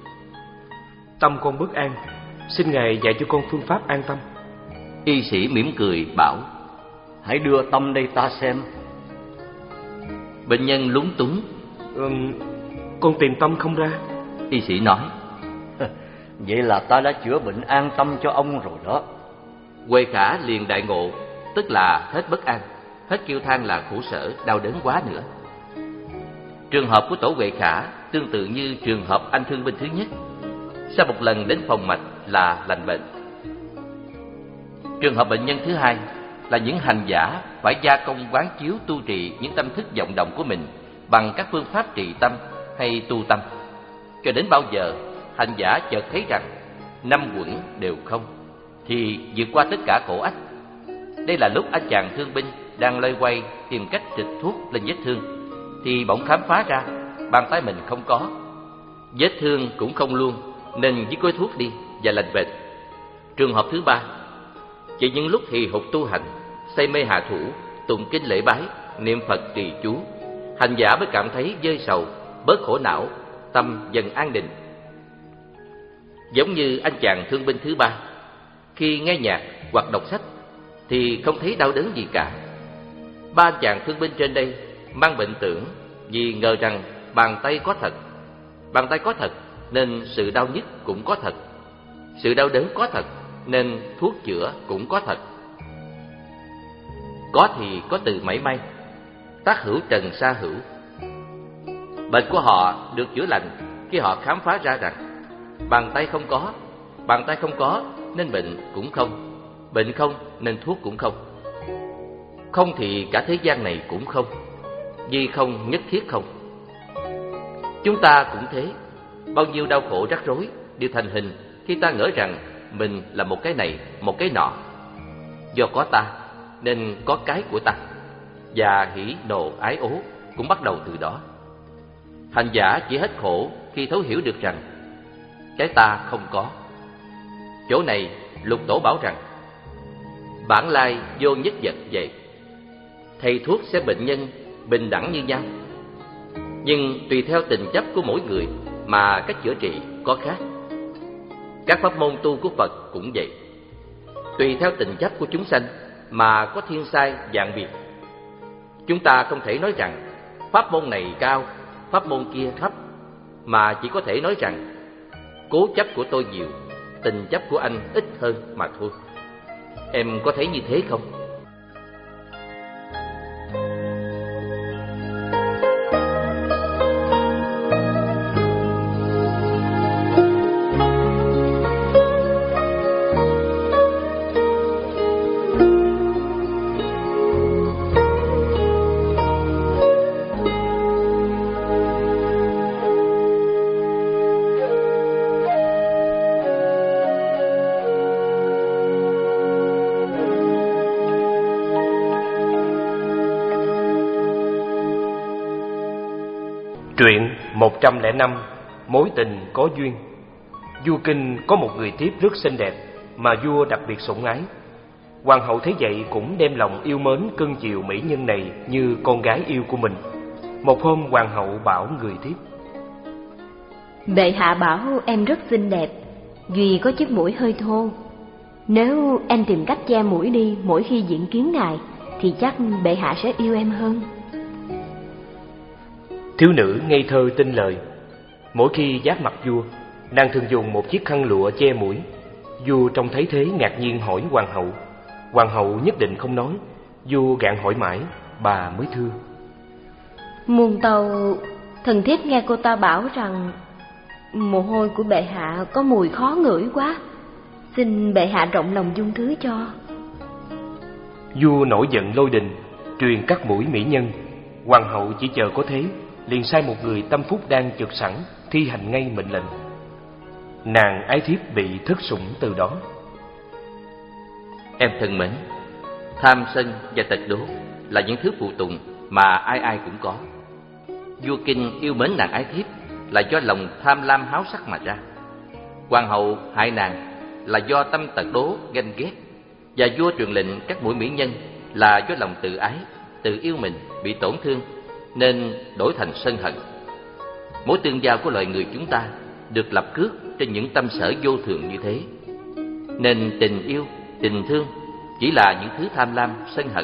Tâm con bất an, xin Ngài dạy cho con phương pháp an tâm. Y sĩ mỉm cười bảo: hãy đưa Tâm đây ta xem. Bệnh nhân lúng túng. Ừ, con tìm Tâm không ra. Y sĩ nói. Vậy là ta đã chữa bệnh an tâm cho ông rồi đó. Huệ Khả liền đại ngộ, tức là hết bất an, hết kêu than là khổ sở, đau đớn quá nữa. Trường hợp của tổ Huệ Khả tương tự như trường hợp anh thương binh thứ nhất. Sau một lần đến phòng mạch là lành bệnh. Trường hợp bệnh nhân thứ hai là những hành giả phải gia công quán chiếu tu trì những tâm thức vọng động của mình bằng các phương pháp trì tâm hay tu tâm. Cho đến bao giờ hành giả chợt thấy rằng năm quẩn đều không, thì vượt qua tất cả khổ ách. Đây là lúc anh chàng thương binh đang loay hoay tìm cách trịch thuốc lên vết thương, thì bỗng khám phá ra bàn tay mình không có, vết thương cũng không luôn, nên viết gói thuốc đi và lành bệnh. Trường hợp thứ ba, chỉ những lúc hì hục tu hành, say mê hạ thủ, tụng kinh lễ bái, niệm Phật trì chú, hành giả mới cảm thấy vơi sầu, bớt khổ não, tâm dần an định. Giống như anh chàng thương binh thứ ba, khi nghe nhạc hoặc đọc sách thì không thấy đau đớn gì cả. Ba anh chàng thương binh trên đây mang bệnh tưởng vì ngờ rằng bàn tay có thật. Bàn tay có thật nên sự đau nhức cũng có thật. Sự đau đớn có thật nên thuốc chữa cũng có thật. Có thì có từ mảy may, tác hữu trần sa hữu. Bệnh của họ được chữa lành khi họ khám phá ra rằng bàn tay không có, bàn tay không có nên bệnh cũng không, bệnh không nên thuốc cũng không. Không thì cả thế gian này cũng không, vì không nhất thiết không. Chúng ta cũng thế, bao nhiêu đau khổ rắc rối đều thành hình khi ta ngỡ rằng mình là một cái này, một cái nọ. Do có ta nên có cái của ta, và hỉ nộ ái ố cũng bắt đầu từ đó. Hành giả chỉ hết khổ khi thấu hiểu được rằng cái ta không có. Chỗ này Lục Tổ bảo rằng bản lai vô nhất vật vậy. Thầy thuốc xem bệnh nhân bình đẳng như nhau, nhưng tùy theo tình chấp của mỗi người mà cách chữa trị có khác. Các pháp môn tu của Phật cũng vậy, tùy theo tình chấp của chúng sanh mà có thiên sai dạng biệt. Chúng ta không thể nói rằng pháp môn này cao, pháp môn kia thấp, mà chỉ có thể nói rằng cố chấp của tôi nhiều, tình chấp của anh ít hơn mà thôi. Em có thấy như thế không? Truyện một trăm lẻ năm Mối tình có duyên. Vua Kinh có một người thiếp rất xinh đẹp mà vua đặc biệt sủng ái. Hoàng hậu thấy vậy cũng đem lòng yêu mến cưng chiều mỹ nhân này như con gái yêu của mình. Một hôm hoàng hậu bảo người thiếp: Bệ hạ bảo em rất xinh đẹp, duy có chiếc mũi hơi thô. Nếu em tìm cách che mũi đi mỗi khi diện kiến ngài, thì chắc bệ hạ sẽ yêu em hơn. Thiếu nữ ngây thơ tin lời. Mỗi khi giáp mặt vua, nàng thường dùng một chiếc khăn lụa che mũi. Vua trông thấy thế ngạc nhiên hỏi hoàng hậu. Hoàng hậu nhất định không nói. Vua gạn hỏi mãi, bà mới thưa: Muôn tàu, thần thiếp nghe cô ta bảo rằng mồ hôi của bệ hạ có mùi khó ngửi quá, xin bệ hạ rộng lòng dung thứ cho. Vua nổi giận lôi đình, truyền cắt mũi mỹ nhân. Hoàng hậu chỉ chờ có thế, liền sai một người tâm phúc đang trực sẵn thi hành ngay mệnh lệnh. Nàng ái thiếp bị thất sủng từ đó. Em thân mến, tham sân và tật đố là những thứ phụ tùng mà ai ai cũng có. Vua Kinh yêu mến nàng ái thiếp là do lòng tham lam háo sắc mà ra. Hoàng hậu hại nàng là do tâm tật đố ganh ghét, và vua truyền lệnh các mũi mỹ nhân là do lòng tự ái, tự yêu mình bị tổn thương nên đổi thành sân hận. Mối tương giao của loài người chúng ta được lập cước trên những tâm sở vô thường như thế, nên tình yêu, tình thương chỉ là những thứ tham lam, sân hận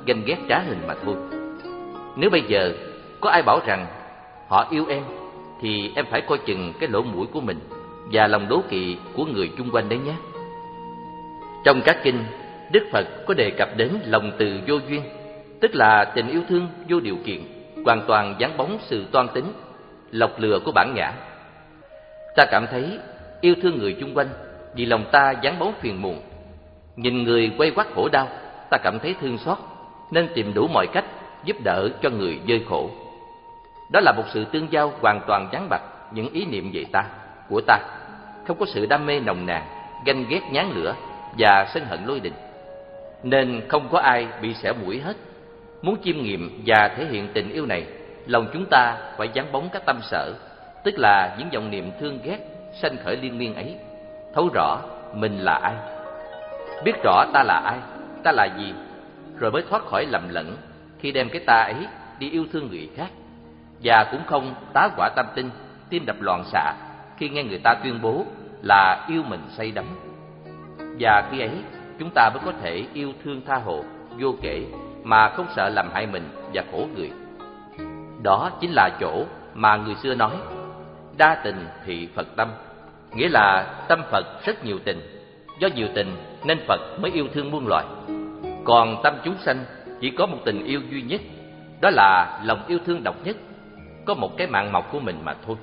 ganh ghét trá hình mà thôi. Nếu bây giờ có ai bảo rằng họ yêu em, thì em phải coi chừng cái lỗ mũi của mình và lòng đố kỵ của người chung quanh đấy nhé. Trong các kinh, Đức Phật có đề cập đến lòng từ vô duyên, tức là tình yêu thương vô điều kiện, hoàn toàn vắng bóng sự toan tính, lọc lừa của bản ngã. Ta cảm thấy yêu thương người chung quanh vì lòng ta vắng bóng phiền muộn. Nhìn người quay quắt khổ đau, ta cảm thấy thương xót, nên tìm đủ mọi cách giúp đỡ cho người dơi khổ. Đó là một sự tương giao hoàn toàn vắng bặt những ý niệm về ta, của ta, không có sự đam mê nồng nàn, ganh ghét nhán lửa và sân hận lôi đình. Nên không có ai bị xẻo mũi hết. Muốn chiêm nghiệm và thể hiện tình yêu này, lòng chúng ta phải vắng bóng các tâm sở, tức là những dòng niệm thương ghét sanh khởi liên miên ấy. Thấu rõ mình là ai, biết rõ ta là ai, ta là gì, rồi mới thoát khỏi lầm lẫn khi đem cái ta ấy đi yêu thương người khác. Và cũng không tá hỏa tâm tinh, tim đập loạn xạ khi nghe người ta tuyên bố là yêu mình say đắm. Và khi ấy chúng ta mới có thể yêu thương tha hồ, vô kể, mà không sợ làm hại mình và khổ người. Đó chính là chỗ mà người xưa nói đa tình thì Phật tâm, nghĩa là tâm Phật rất nhiều tình. Do nhiều tình nên Phật mới yêu thương muôn loài. Còn tâm chúng sanh chỉ có một tình yêu duy nhất, đó là lòng yêu thương độc nhất, có một cái mạng mọc của mình mà thôi.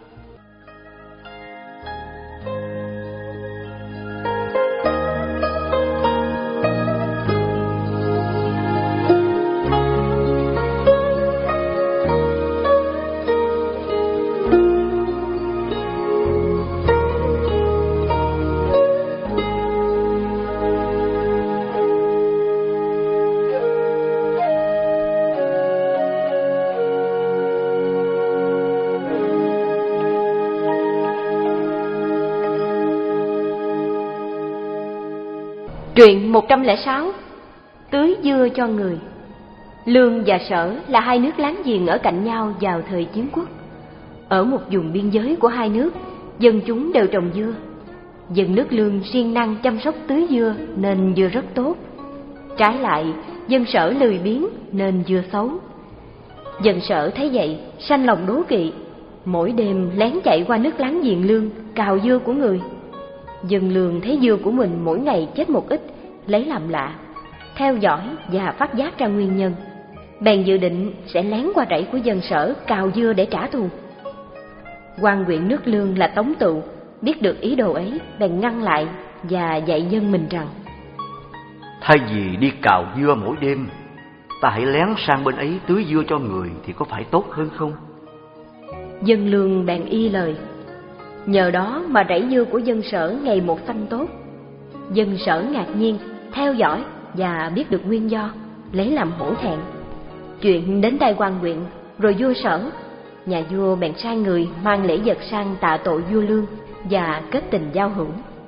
Truyện một trăm lẻ sáu. Tưới dưa cho người. Lương và Sở là hai nước láng giềng ở cạnh nhau vào thời chiến quốc. Ở một vùng biên giới của hai nước, dân chúng đều trồng dưa. Dân nước Lương siêng năng chăm sóc tưới dưa nên dưa rất tốt. Trái lại, dân Sở lười biếng nên dưa xấu. Dân Sở thấy vậy, sanh lòng đố kỵ, mỗi đêm lén chạy qua nước láng giềng Lương cào dưa của người. Dân Lương thấy dưa của mình mỗi ngày chết một ít, lấy làm lạ, theo dõi và phát giác ra nguyên nhân, bèn dự định sẽ lén qua rẫy của dân Sở cào dưa để trả thù. Quan huyện nước Lương là Tống Tựu biết được ý đồ ấy, bèn ngăn lại và dạy dân mình rằng: thay vì đi cào dưa mỗi đêm, ta hãy lén sang bên ấy tưới dưa cho người thì có phải tốt hơn không? Dân Lương bèn y lời. Nhờ đó mà rẫy dưa của dân Sở ngày một xanh tốt. Dân Sở ngạc nhiên, theo dõi và biết được nguyên do, lấy làm hổ thẹn. Chuyện đến tai quan huyện, rồi vua Sở. Nhà vua bèn sai người mang lễ vật sang tạ tội vua Lương và kết tình giao hữu.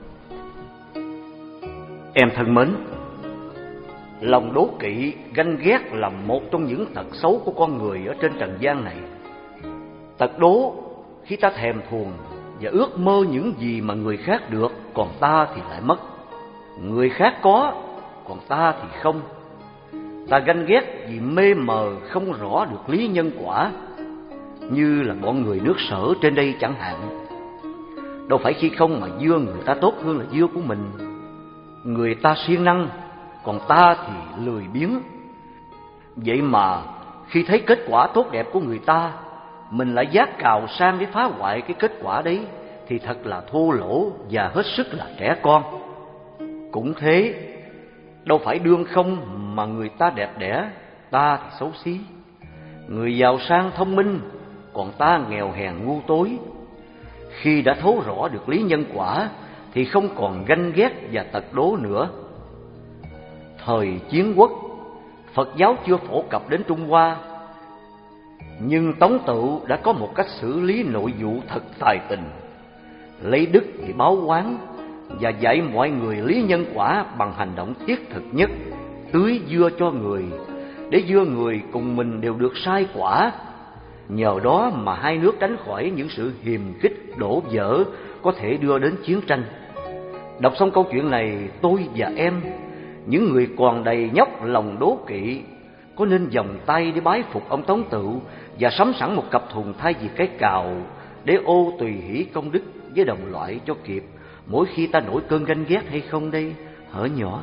Em thân mến, lòng đố kỵ, ganh ghét là một trong những tật xấu của con người ở trên trần gian này. Tật đố khi ta thèm thuồng và ước mơ những gì mà người khác được, còn ta thì lại mất. Người khác có, còn ta thì không. Ta ganh ghét vì mê mờ không rõ được lý nhân quả, như là bọn người nước Sở trên đây chẳng hạn. Đâu phải khi không mà dưa người ta tốt hơn là dưa của mình. Người ta siêng năng, còn ta thì lười biếng. Vậy mà khi thấy kết quả tốt đẹp của người ta, mình lại vác cào sang để phá hoại cái kết quả đấy, thì thật là thô lỗ và hết sức là trẻ con. Cũng thế, đâu phải đương không mà người ta đẹp đẽ, ta thì xấu xí. Người giàu sang thông minh, còn ta nghèo hèn ngu tối. Khi đã thấu rõ được lý nhân quả thì không còn ganh ghét và tật đố nữa. Thời chiến quốc, Phật giáo chưa phổ cập đến Trung Hoa, nhưng Tống Tựu đã có một cách xử lý nội vụ thật tài tình, lấy đức để báo oán và dạy mọi người lý nhân quả bằng hành động thiết thực nhất, tưới dưa cho người, để dưa người cùng mình đều được sai quả. Nhờ đó mà hai nước tránh khỏi những sự hiềm khích đổ vỡ có thể đưa đến chiến tranh. Đọc xong câu chuyện này, tôi và em, những người còn đầy nhóc lòng đố kỵ, có nên vòng tay để bái phục ông Tống Tựu và sắm sẵn một cặp thùng thay vì cái cào để ô tùy hỷ công đức với đồng loại cho kịp mỗi khi ta nổi cơn ganh ghét hay không đây, hở nhỏ?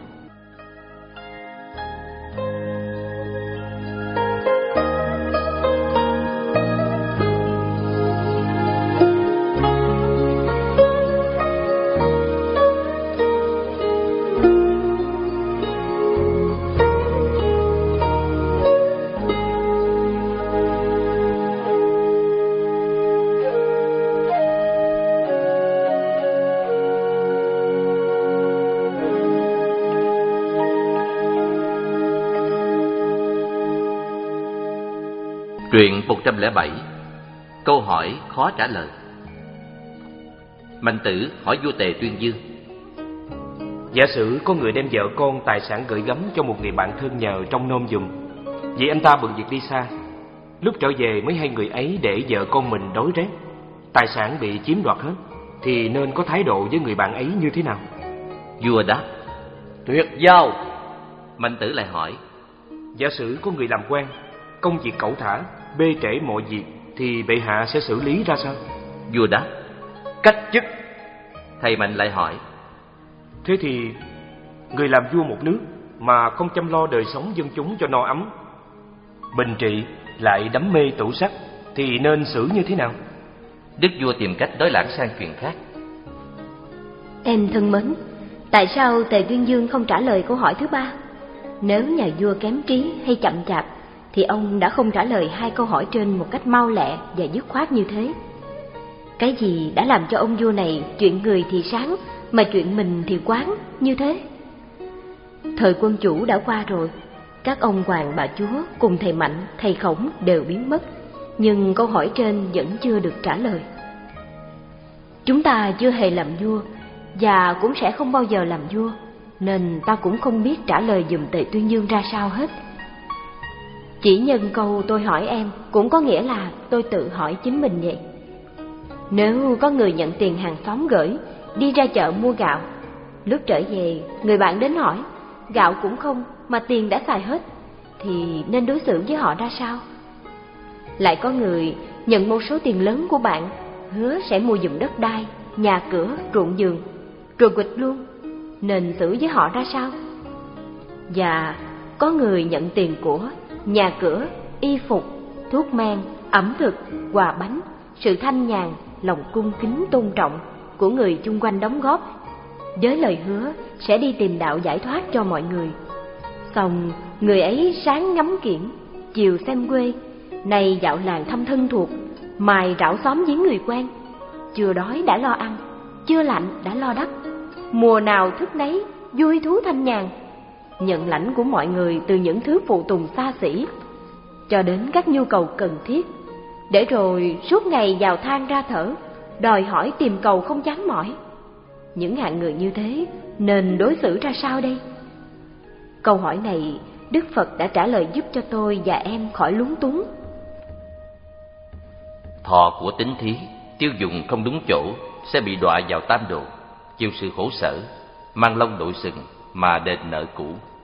Truyện một trăm lẻ bảy. Câu hỏi khó trả lời. Mạnh Tử hỏi vua Tề Tuyên Dương: giả sử có người đem vợ con tài sản gửi gắm cho một người bạn thân nhờ trong nôm giùm, vì anh ta bận việc đi xa, lúc trở về mới hay người ấy để vợ con mình đói rét, tài sản bị chiếm đoạt hết, thì nên có thái độ với người bạn ấy như thế nào? Vua đáp: tuyệt giao. Mạnh Tử lại hỏi: giả sử có người làm quan, công việc cẩu thả, bê trễ mọi việc, thì bệ hạ sẽ xử lý ra sao? Vua đáp: cách chức. Thầy Mạnh lại hỏi: thế thì người làm vua một nước mà không chăm lo đời sống dân chúng cho no ấm, bình trị lại đắm mê tửu sắc, thì nên xử như thế nào? Đức vua tìm cách đối lãng sang chuyện khác. Em thân mến, tại sao Tề Tuyên Dương không trả lời câu hỏi thứ ba? Nếu nhà vua kém trí hay chậm chạp thì ông đã không trả lời hai câu hỏi trên một cách mau lẹ và dứt khoát như thế. Cái gì đã làm cho ông vua này chuyện người thì sáng mà chuyện mình thì quán như thế? Thời quân chủ đã qua rồi, các ông hoàng bà chúa cùng thầy Mạnh, thầy Khổng đều biến mất, nhưng câu hỏi trên vẫn chưa được trả lời. Chúng ta chưa hề làm vua và cũng sẽ không bao giờ làm vua, nên ta cũng không biết trả lời giùm Tề Tuyên Dương ra sao hết. Chỉ nhân câu tôi hỏi em cũng có nghĩa là tôi tự hỏi chính mình vậy. Nếu có người nhận tiền hàng xóm gửi, đi ra chợ mua gạo, lúc trở về người bạn đến hỏi gạo cũng không mà tiền đã xài hết, thì nên đối xử với họ ra sao? Lại có người nhận một số tiền lớn của bạn, hứa sẽ mua giùm đất đai, nhà cửa, ruộng vườn, rồi quỵt luôn, nên xử với họ ra sao? Và có người nhận tiền của nhà cửa, y phục, thuốc men, ẩm thực, quà bánh, sự thanh nhàn, lòng cung kính tôn trọng của người chung quanh đóng góp, với lời hứa sẽ đi tìm đạo giải thoát cho mọi người. Xong người ấy sáng ngắm kiển, chiều xem quê, nay dạo làng thăm thân thuộc, mài rảo xóm giếng người quen, chưa đói đã lo ăn, chưa lạnh đã lo đắp, mùa nào thức nấy vui thú thanh nhàn, nhận lãnh của mọi người từ những thứ phụ tùng xa xỉ cho đến các nhu cầu cần thiết, để rồi suốt ngày vào than ra thở, đòi hỏi tìm cầu không chán mỏi. Những hạng người như thế nên đối xử ra sao đây? Câu hỏi này Đức Phật đã trả lời giúp cho tôi và em khỏi lúng túng. Thọ của tín thí tiêu dùng không đúng chỗ sẽ bị đọa vào tam độ, chịu sự khổ sở, mang lông đội sừng mà đền nợ cũ.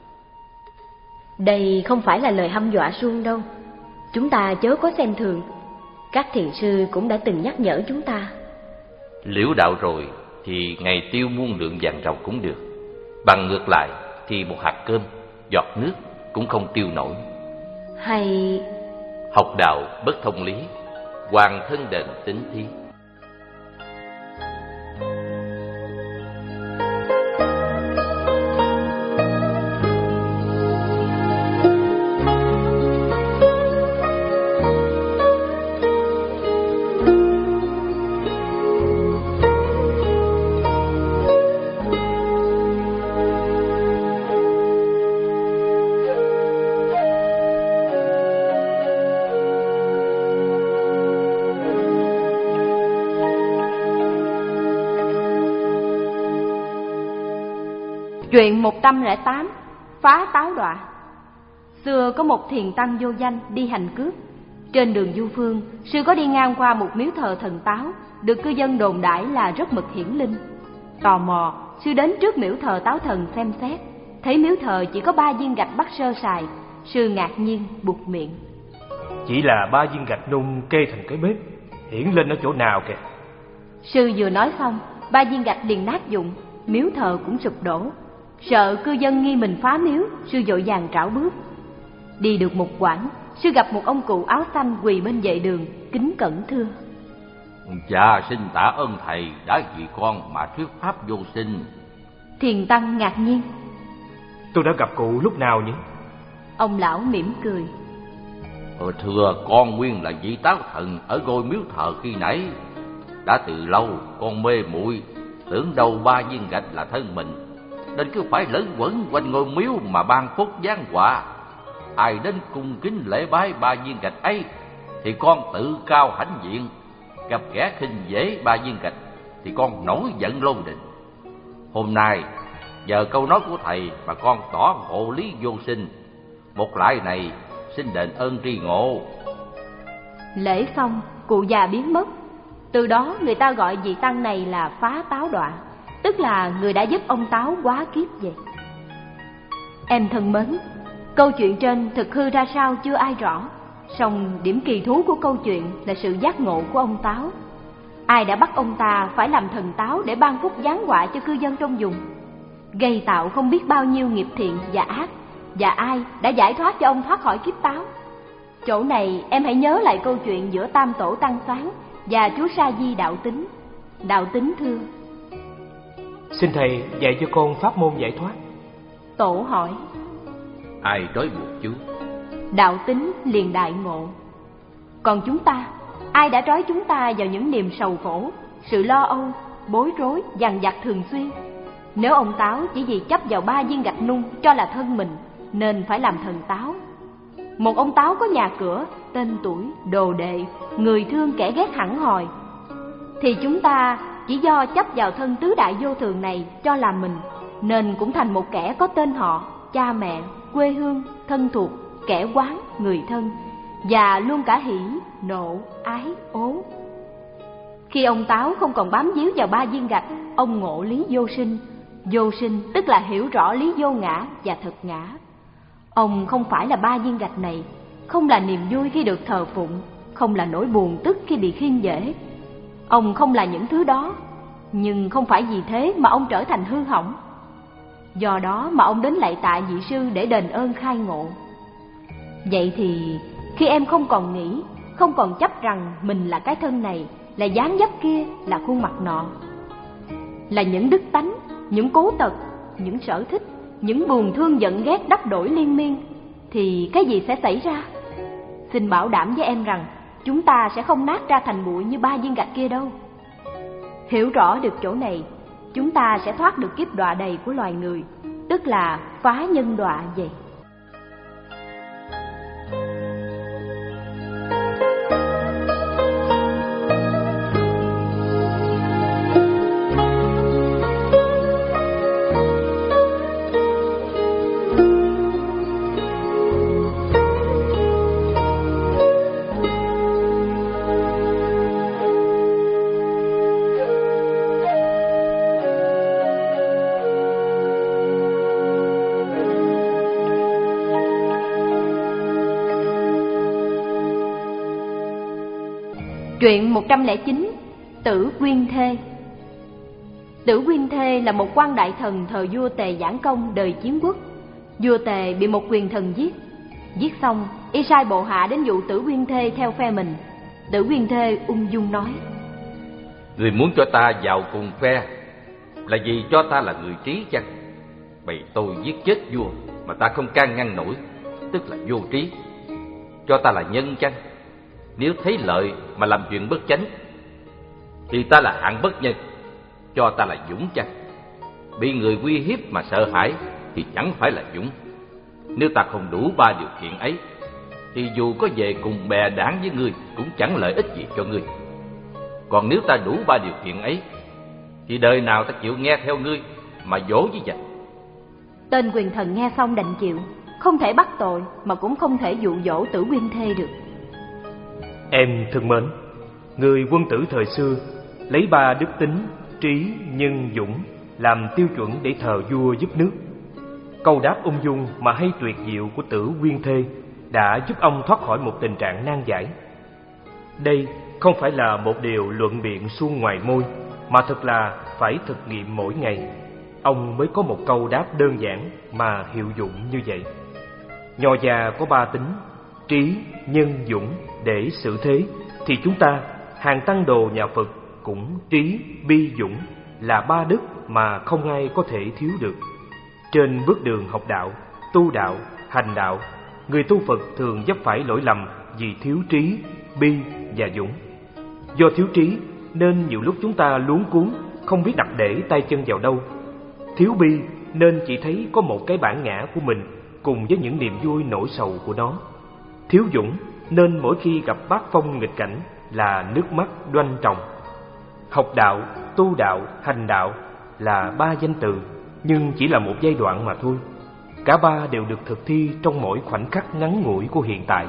Đây không phải là lời hăm dọa suông đâu, chúng ta chớ có xem thường. Các thiền sư cũng đã từng nhắc nhở chúng ta. Liễu đạo rồi thì ngày tiêu muôn lượng vàng ròng cũng được, bằng ngược lại thì một hạt cơm, giọt nước cũng không tiêu nổi. Hay học đạo bất thông lý, hoàn thân đền tín thí. Truyện một trăm lẻ tám. Phá táo đọa. Xưa có một thiền tăng vô danh đi hành cướp. Trên đường du phương, sư có đi ngang qua một miếu thờ thần táo, được cư dân đồn đãi là rất mực hiển linh. Tò mò, sư đến trước miếu thờ táo thần xem xét, thấy miếu thờ chỉ có ba viên gạch bắt sơ sài, Sư ngạc nhiên buột miệng. Chỉ là ba viên gạch nung kê thành cái bếp, hiển lên ở chỗ nào kìa. Sư vừa nói xong, ba viên gạch liền nát vụn, miếu thờ cũng sụp đổ. Sợ cư dân nghi mình phá miếu, sư vội vàng trảo bước. Đi được một quãng, sư gặp một ông cụ áo xanh quỳ bên vệ đường, kính cẩn thưa: Dạ xin tạ ơn thầy đã vì con mà thuyết pháp vô sinh. Thiền tăng ngạc nhiên: Tôi đã gặp cụ lúc nào nhỉ? Ông lão mỉm cười: Ờ, thưa con nguyên là vị táo thần ở ngôi miếu thờ khi nãy. Đã từ lâu con mê muội, tưởng đâu ba viên gạch là thân mình, nên cứ phải lẫn quẩn quanh ngôi miếu mà ban phúc giáng họa. Ai đến cung kính lễ bái ba viên gạch ấy thì con tự cao hãnh diện, gặp kẻ khinh dễ ba viên gạch thì con nổi giận lôi đình. Hôm nay nhờ câu nói của thầy mà con tỏ ngộ lý vô sinh, một lại này xin đền ơn tri ngộ. Lễ xong, cụ già biến mất. Từ đó người ta gọi vị tăng này là Phá Táo Đọa, tức là người đã giúp ông Táo hóa kiếp vậy. Em thân mến, câu chuyện trên thực hư ra sao chưa ai rõ, song điểm kỳ thú của câu chuyện là sự giác ngộ của ông Táo. Ai đã bắt ông ta phải làm thần táo để ban phúc giáng họa cho cư dân trong vùng, gây tạo không biết bao nhiêu nghiệp thiện và ác, và ai đã giải thoát cho ông thoát khỏi kiếp táo. Chỗ này em hãy nhớ lại câu chuyện giữa Tam Tổ Tăng Sáng và chú Sa Di Đạo Tính. Đạo Tính thưa: Xin thầy dạy cho con pháp môn giải thoát. Tổ hỏi: Ai trói buộc chú? Đạo Tính liền đại ngộ: Còn chúng ta, ai đã trói chúng ta vào những niềm sầu khổ, sự lo âu, bối rối, dằn vặt thường xuyên? Nếu ông Táo chỉ vì chấp vào ba viên gạch nung cho là thân mình nên phải làm thần táo, một ông Táo có nhà cửa, tên tuổi, đồ đệ, người thương kẻ ghét hẳn hòi, thì chúng ta chỉ do chấp vào thân tứ đại vô thường này cho là mình, nên cũng thành một kẻ có tên họ, cha mẹ, quê hương, thân thuộc, kẻ quán, người thân, và luôn cả hỉ, nộ, ái, ố. Khi ông Táo không còn bám víu vào ba viên gạch, ông ngộ lý vô sinh. Vô sinh tức là hiểu rõ lý vô ngã và thật ngã. Ông không phải là ba viên gạch này, không là niềm vui khi được thờ phụng, không là nỗi buồn tức khi bị khiêng dễ. Ông không là những thứ đó, nhưng không phải vì thế mà ông trở thành hư hỏng. Do đó mà ông đến lạy tạ vị sư để đền ơn khai ngộ. Vậy thì khi em không còn nghĩ, không còn chấp rằng mình là cái thân này, là dáng dấp kia, là khuôn mặt nọ, là những đức tánh, những cố tật, những sở thích, những buồn thương giận ghét đắp đổi liên miên, thì cái gì sẽ xảy ra? Xin bảo đảm với em rằng chúng ta sẽ không nát ra thành bụi như ba viên gạch kia đâu. Hiểu rõ được chỗ này, chúng ta sẽ thoát được kiếp đọa đầy của loài người, tức là phá nhân đọa vậy. Truyện một trăm lẻ chín. Tử Quyên Thê. Tử Quyên Thê là một quan đại thần thời vua Tề Giảng Công đời Chiến Quốc. Vua Tề bị một quyền thần giết. Giết xong, y sai bộ hạ đến dụ Tử Quyên Thê theo phe mình. Tử Quyên Thê ung dung nói: Người muốn cho ta vào cùng phe là vì cho ta là người trí chăng? Bày tôi giết chết vua mà ta không can ngăn nổi, tức là vô trí. Cho ta là nhân chăng? Nếu thấy lợi mà làm chuyện bất chánh thì ta là hạng bất nhân. Cho ta là dũng chăng? Bị người uy hiếp mà sợ hãi thì chẳng phải là dũng. Nếu ta không đủ ba điều kiện ấy thì dù có về cùng bè đảng với ngươi cũng chẳng lợi ích gì cho ngươi. Còn nếu ta đủ ba điều kiện ấy thì đời nào ta chịu nghe theo ngươi mà dỗ với giặc. Tên quyền thần nghe xong đành chịu, không thể bắt tội mà cũng không thể dụ dỗ Tử Quyên Thê được. Em thân mến, người quân tử thời xưa lấy ba đức tính trí, nhân, dũng làm tiêu chuẩn để thờ vua giúp nước. câu đáp ung dung mà hay tuyệt diệu của Tử Nguyên Thê đã giúp ông thoát khỏi một tình trạng nan giải. Đây không phải là một điều luận biện suông ngoài môi, mà thật là phải thực nghiệm mỗi ngày, ông mới có một câu đáp đơn giản mà hiệu dụng như vậy. Nho gia có ba tính: trí, nhân, dũng để xử thế, thì chúng ta, hàng tăng đồ nhà Phật, cũng trí, bi, dũng là ba đức mà không ai có thể thiếu được. Trên bước đường học đạo, tu đạo, hành đạo, người tu Phật thường vấp phải lỗi lầm vì thiếu trí, bi và dũng. Do thiếu trí nên nhiều lúc chúng ta luống cuống, không biết đặt để tay chân vào đâu. Thiếu bi nên chỉ thấy có một cái bản ngã của mình cùng với những niềm vui nỗi sầu của nó. Thiếu dũng nên mỗi khi gặp bát phong nghịch cảnh là nước mắt đoanh tròng. Học đạo, tu đạo, hành đạo là ba danh từ, nhưng chỉ là một giai đoạn mà thôi. Cả ba đều được thực thi trong mỗi khoảnh khắc ngắn ngủi của hiện tại.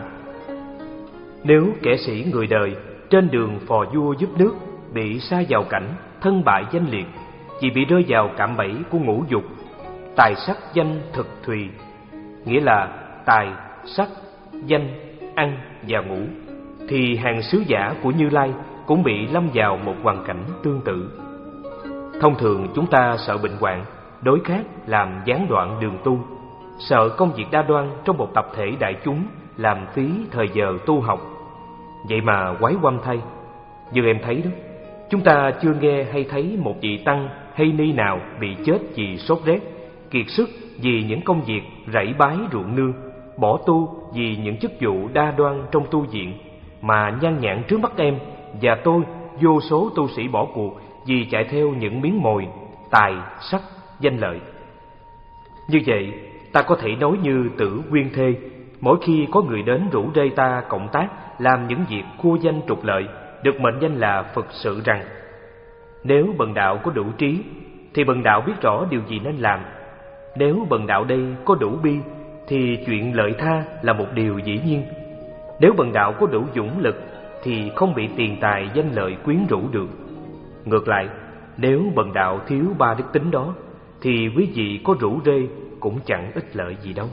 Nếu kẻ sĩ người đời trên đường phò vua giúp nước bị sa vào cảnh thân bại danh liệt, chỉ bị rơi vào cạm bẫy của ngũ dục, tài sắc danh thực thùy, nghĩa là tài, sắc, danh, ăn và ngủ, thì hàng sứ giả của Như Lai cũng bị lâm vào một hoàn cảnh tương tự. Thông thường chúng ta sợ bệnh hoạn, đối khác làm gián đoạn đường tu, sợ công việc đa đoan trong một tập thể đại chúng làm phí thời giờ tu học. Vậy mà quái oăm thay, như em thấy đó, chúng ta chưa nghe hay thấy một vị tăng hay ni nào bị chết vì sốt rét, kiệt sức vì những công việc rẫy bái ruộng nương, bỏ tu vì những chức vụ đa đoan trong tu viện, mà nhan nhản trước mắt em và tôi vô số tu sĩ bỏ cuộc vì chạy theo những miếng mồi, tài, sắc, danh lợi. Như vậy, ta có thể nói như Tử Nguyên Thê, mỗi khi có người đến rủ rê ta cộng tác làm những việc khua danh trục lợi, được mệnh danh là Phật sự rằng: nếu bần đạo có đủ trí, thì bần đạo biết rõ điều gì nên làm. Nếu bần đạo đây có đủ bi, thì chuyện lợi tha là một điều dĩ nhiên. Nếu bần đạo có đủ dũng lực, thì không bị tiền tài danh lợi quyến rũ được. Ngược lại, nếu bần đạo thiếu ba đức tính đó, thì quý vị có rủ rê cũng chẳng ích lợi gì đâu.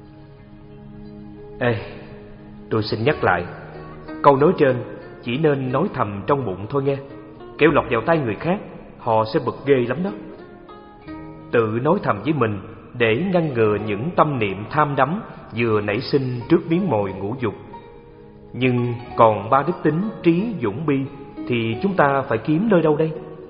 Ê, tôi xin nhắc lại, câu nói trên chỉ nên nói thầm trong bụng thôi nghe, kẻo lọt vào tai người khác, họ sẽ bực ghê lắm đó. Tự nói thầm với mình để ngăn ngừa những tâm niệm tham đắm vừa nảy sinh trước miếng mồi ngũ dục. Nhưng còn ba đức tính trí, dũng, bi thì chúng ta phải kiếm nơi đâu đây?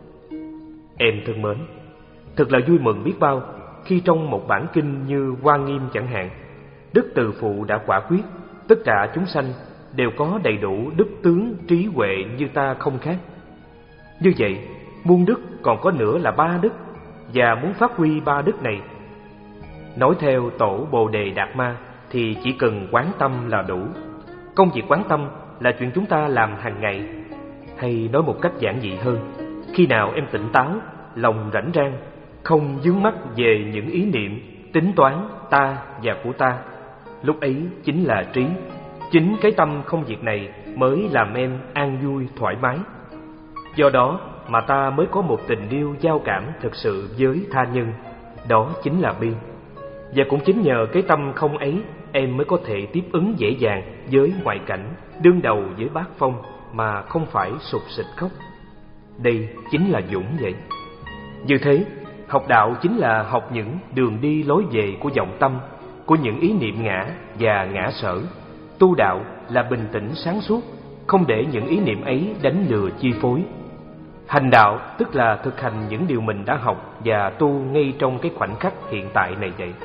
Em thân mến, thật là vui mừng biết bao khi trong một bản kinh như Hoa Nghiêm chẳng hạn, Đức Từ Phụ đã quả quyết tất cả chúng sanh đều có đầy đủ đức tướng trí huệ như ta không khác. Như vậy, muôn đức còn có nữa là ba đức, và muốn phát huy ba đức này, nói theo tổ Bồ Đề Đạt Ma, thì chỉ cần quán tâm là đủ. Công việc quán tâm là chuyện chúng ta làm hàng ngày. Hay nói một cách giản dị hơn, khi nào em tỉnh táo, lòng rảnh rang, không vướng mắc về những ý niệm, tính toán ta và của ta, lúc ấy chính là trí. Chính cái tâm không việc này mới làm em an vui thoải mái. Do đó mà ta mới có một tình yêu giao cảm thực sự với tha nhân, đó chính là bi. Và cũng chính nhờ cái tâm không ấy, em mới có thể tiếp ứng dễ dàng với ngoại cảnh, đương đầu với bát phong mà không phải sụp sịch khóc. Đây chính là dũng vậy. Như thế, học đạo chính là học những đường đi lối về của vọng tâm, của những ý niệm ngã và ngã sở. Tu đạo là bình tĩnh sáng suốt, không để những ý niệm ấy đánh lừa chi phối. Hành đạo tức là thực hành những điều mình đã học và tu ngay trong cái khoảnh khắc hiện tại này vậy.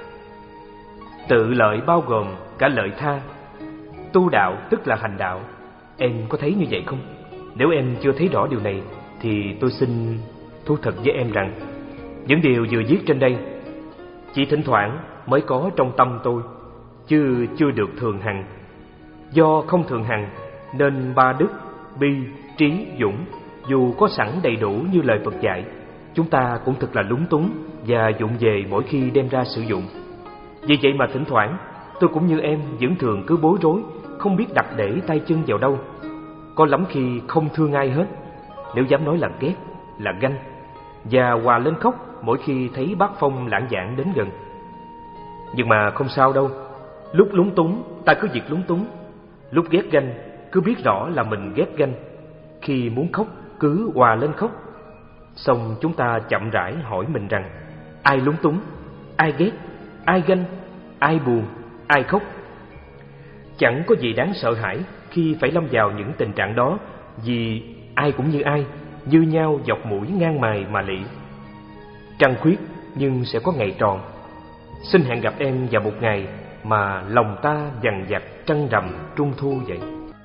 Tự lợi bao gồm cả lợi tha. Tu đạo tức là hành đạo. Em có thấy như vậy không? Nếu em chưa thấy rõ điều này, thì tôi xin thú thật với em rằng những điều vừa viết trên đây chỉ thỉnh thoảng mới có trong tâm tôi, chứ chưa được thường hằng. Do không thường hằng nên ba đức bi, trí, dũng dù có sẵn đầy đủ như lời Phật dạy, chúng ta cũng thật là lúng túng và vụng về mỗi khi đem ra sử dụng. Vì vậy mà thỉnh thoảng tôi cũng như em vẫn thường cứ bối rối, không biết đặt để tay chân vào đâu. Có lắm khi không thương ai hết, nếu dám nói là ghét, là ganh, và hòa lên khóc mỗi khi thấy bác Phong lãng vãng đến gần. Nhưng mà không sao đâu. Lúc lúng túng ta cứ việc lúng túng, lúc ghét ganh cứ biết rõ là mình ghét ganh, khi muốn khóc cứ òa lên khóc. Xong chúng ta chậm rãi hỏi mình rằng ai lúng túng, ai ghét, ai ganh, ai buồn, ai khóc. Chẳng có gì đáng sợ hãi khi phải lâm vào những tình trạng đó, vì ai cũng như ai, như nhau dọc mũi ngang mày mà lị. Trăng khuyết nhưng sẽ có ngày tròn. Xin hẹn gặp em vào một ngày mà lòng ta dằn vặt trăng rằm trung thu vậy.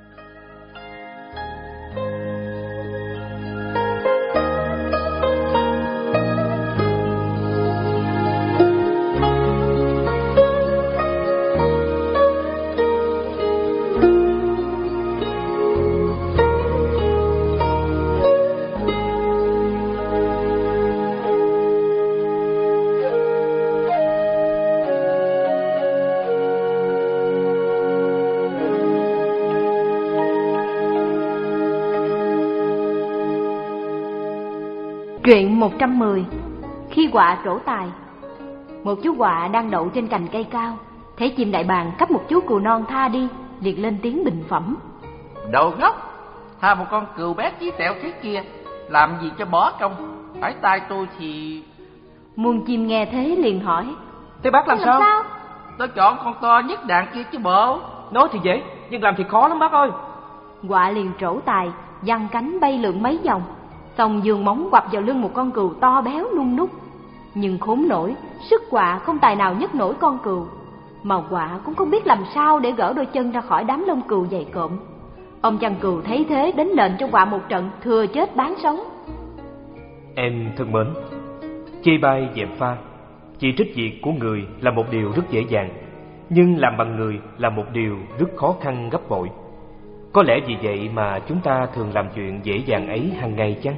Truyện một trăm mười. Khi quạ trổ tài. Một chú quạ đang đậu trên cành cây cao, thấy chim đại bàng cấp một chú cừu non tha đi, liền lên tiếng bình phẩm: Đồ ngốc, tha một con cừu bé chí tẹo thế kia, làm gì cho bỏ công, phải tay tôi thì... Muôn chim nghe thế liền hỏi: Thế bác làm, làm sao? sao? Tôi chọn con to nhất đàn kia chứ bộ. Nói thì dễ, nhưng làm thì khó lắm bác ơi. Quạ liền trổ tài, giăng cánh bay lượn mấy vòng, xong giương móng quặp vào lưng một con cừu to béo nung núc. Nhưng khốn nổi, sức quạ không tài nào nhấc nổi con cừu, mà quạ cũng không biết làm sao để gỡ đôi chân ra khỏi đám lông cừu dày cộm. Ông chăn cừu thấy thế đến lệnh cho quạ một trận thừa chết bán sống. Em thân mến, chê bai dèm pha, chỉ trích việc của người là một điều rất dễ dàng, nhưng làm bằng người là một điều rất khó khăn gấp bội. Có lẽ vì vậy mà chúng ta thường làm chuyện dễ dàng ấy hàng ngày chăng?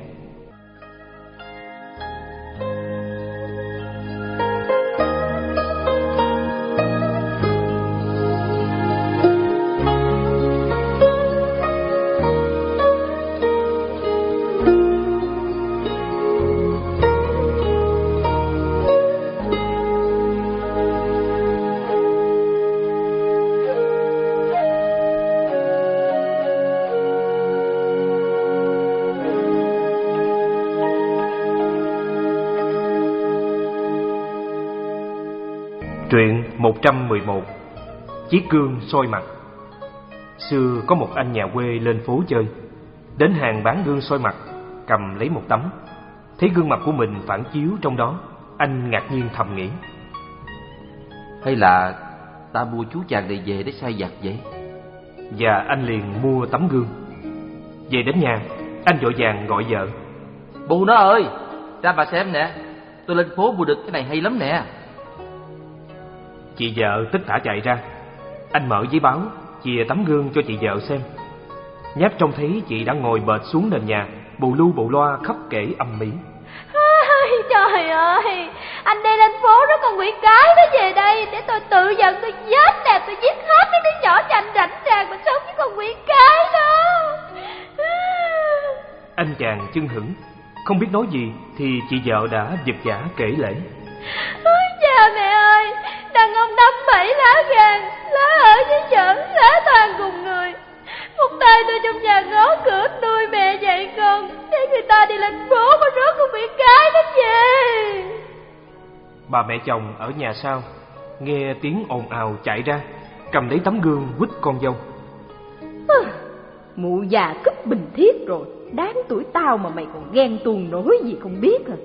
Truyện một trăm mười một. Chiếc gương soi mặt. Xưa có một anh nhà quê lên phố chơi, đến hàng bán gương soi mặt, cầm lấy một tấm, thấy gương mặt của mình phản chiếu trong đó, anh ngạc nhiên thầm nghĩ: hay là ta mua chú chàng này về để sai vặt vậy? Và anh liền mua tấm gương. Về đến nhà, anh vội vàng gọi vợ: Bù nó ơi, ra bà xem nè, tôi lên phố mua được cái này hay lắm nè. Chị vợ tất tả chạy ra. Anh mở giấy báo, chìa tấm gương cho chị vợ xem. Nháp trông thấy chị đã ngồi bệt xuống nền nhà, bù lu bù loa khóc kể ầm ĩ: Trời ơi, anh đi lên phố đó con quỷ cái nó về đây để tôi tự giận tôi giết nè, tôi giết hết mấy đứa nhỏ cho anh rảnh ràng mà sống với con quỷ cái đó. Anh chàng chưng hửng, không biết nói gì thì chị vợ đã giật giả kể lể: Ôi cha mẹ ơi, đàn ông đâm bảy lá gan, lá ở với vợ, lá tàn cùng người. Một tay tôi trong nhà ngó cửa nuôi mẹ dạy con, để người ta đi lên phố có rớt con bị cái đó về. Bà mẹ chồng ở nhà sau nghe tiếng ồn ào chạy ra, cầm lấy tấm gương quýt con dâu: à, mụ già cúp bình thiết rồi, đáng tuổi tao mà mày còn ghen tuông nổi gì không biết à.